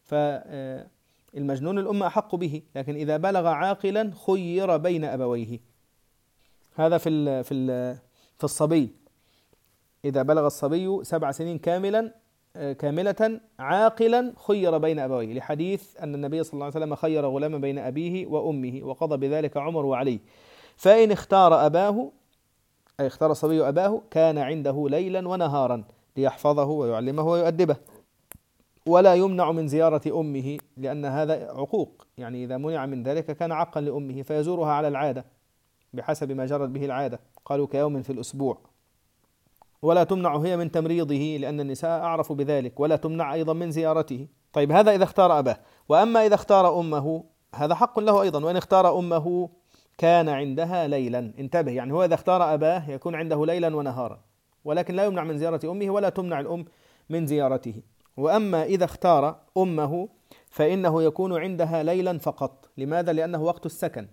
فالمجنون الأم أحق به. لكن إذا بلغ عاقلا خير بين أبويه، هذا في ال في ال في الصبي. إذا بلغ الصبي سبع سنين كاملا كاملة عاقلا خير بين أبويه، لحديث أن النبي صلى الله عليه وسلم خير غلاما بين أبيه وأمه وقضى بذلك عمر وعلي، فإن اختار أباه أي اختار الصبي أباه كان عنده ليلا ونهارا ليحفظه ويعلمه ويؤدبه، ولا يمنع من زيارة أمه لأن هذا عقوق، يعني إذا منع من ذلك كان عقا لأمه فيزورها على العادة بحسب ما جرت به العادة، قالوا كيوم في الأسبوع. ولا تمنع هي من تمريضه لأن النساء أعرف بذلك، ولا تمنع أيضا من زيارته. طيب هذا إذا اختار أباه. وأما إذا اختار أمه هذا حق له أيضا، وإن اختار أمه كان عندها ليلا. انتبه، يعني هو إذا اختار أباه يكون عنده ليلا ونهارا، ولكن لا يمنع من زيارة أمه ولا تمنع الأم من زيارته. وأما إذا اختار أمه فإنه يكون عندها ليلا فقط. لماذا؟ لأنه وقت السكن،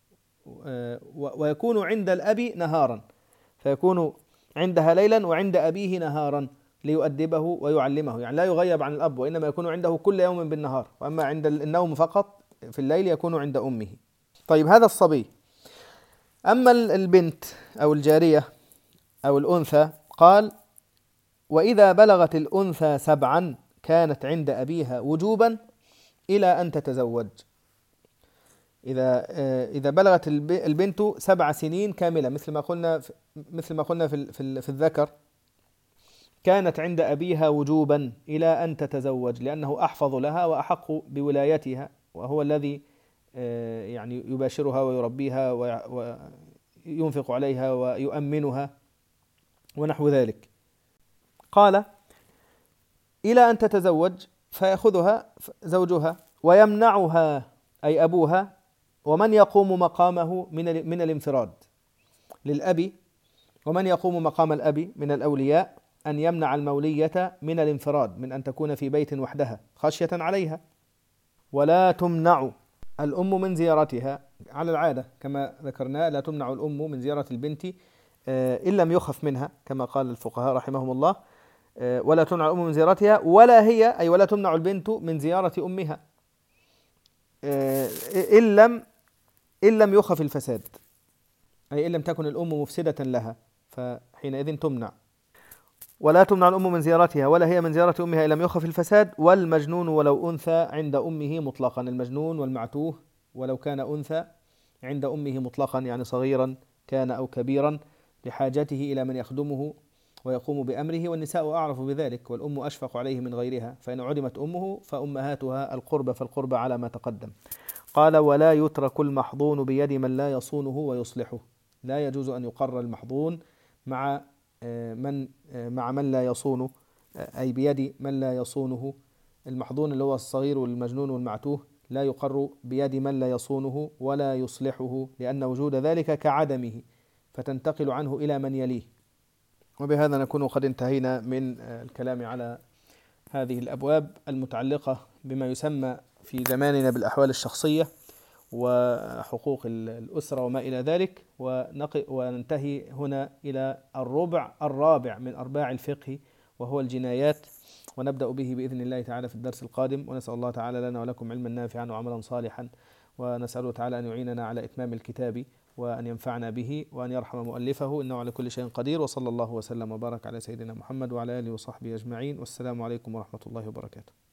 ويكون عند الأب نهارا، فيكون عندها ليلا وعند أبيه نهارا ليؤدبه ويعلمه، يعني لا يغيب عن الأب وإنما يكون عنده كل يوم بالنهار، وأما عند النوم فقط في الليل يكون عند أمه. طيب هذا الصبي. أما البنت أو الجارية أو الأنثى قال وإذا بلغت الأنثى سبعا كانت عند أبيها وجوبا إلى أن تتزوج. إذا إذا بلغت البنت سبع سنين كاملة مثل ما قلنا مثل ما قلنا في في الذكر كانت عند أبيها وجوبا إلى أن تتزوج، لأنه أحفظ لها وأحق بولايتها، وهو الذي يعني يباشرها ويربيها وينفق عليها ويؤمنها ونحو ذلك. قال إلى أن تتزوج فيأخذها زوجها ويمنعها أي أبوها، ومن يقوم مقامه من من الانفراد للأب، ومن يقوم مقام الأب من الأولياء أن يمنع المولية من الانفراد، من أن تكون في بيت وحدها خشية عليها. ولا تمنع الأم من زيارتها على العادة كما ذكرنا، لا تمنع الأم من زيارة البنت إن لم يخف منها كما قال الفقهاء رحمهم الله. ولا تمنع الأم من زيارتها ولا هي أي ولا تمنع البنت من زيارة أمها إن لم إن لم يخف الفساد، أي إن لم تكن الأم مفسدة لها فحينئذ تمنع. ولا تمنع الأم من زيارتها ولا هي من زيارة أمها إن لم يخف الفساد. والمجنون ولو أنثى عند أمه مطلقا، المجنون والمعتوه ولو كان أنثى عند أمه مطلقا، يعني صغيرا كان أو كبيرا، لحاجته إلى من يخدمه ويقوم بأمره، والنساء أعرف بذلك والأم أشفق عليه من غيرها، فإن عدمت أمه فأمهاتها القربى فالقربى على ما تقدم. قال: ولا يترك المحظون بيد من لا يصونه ويصلحه. لا يجوز أن يقر المحظون مع من مع من لا يصونه، أي بيد من لا يصونه. المحظون اللي هو الصغير والمجنون والمعتوه لا يقر بيد من لا يصونه ولا يصلحه، لأن وجود ذلك كعدمه، فتنتقل عنه إلى من يليه. وبهذا نكون قد انتهينا من الكلام على هذه الأبواب المتعلقة بما يسمى في زماننا بالأحوال الشخصية وحقوق الأسرة وما إلى ذلك، وننتهي هنا إلى الربع الرابع من أرباع الفقه وهو الجنايات، ونبدأ به بإذن الله تعالى في الدرس القادم. ونسأل الله تعالى لنا ولكم علما نافعا وعملا صالحا، ونسأله تعالى أن يعيننا على إتمام الكتاب وأن ينفعنا به وأن يرحم مؤلفه، إنه على كل شيء قدير. وصلى الله وسلم وبارك على سيدنا محمد وعلى آله وصحبه أجمعين، والسلام عليكم ورحمة الله وبركاته.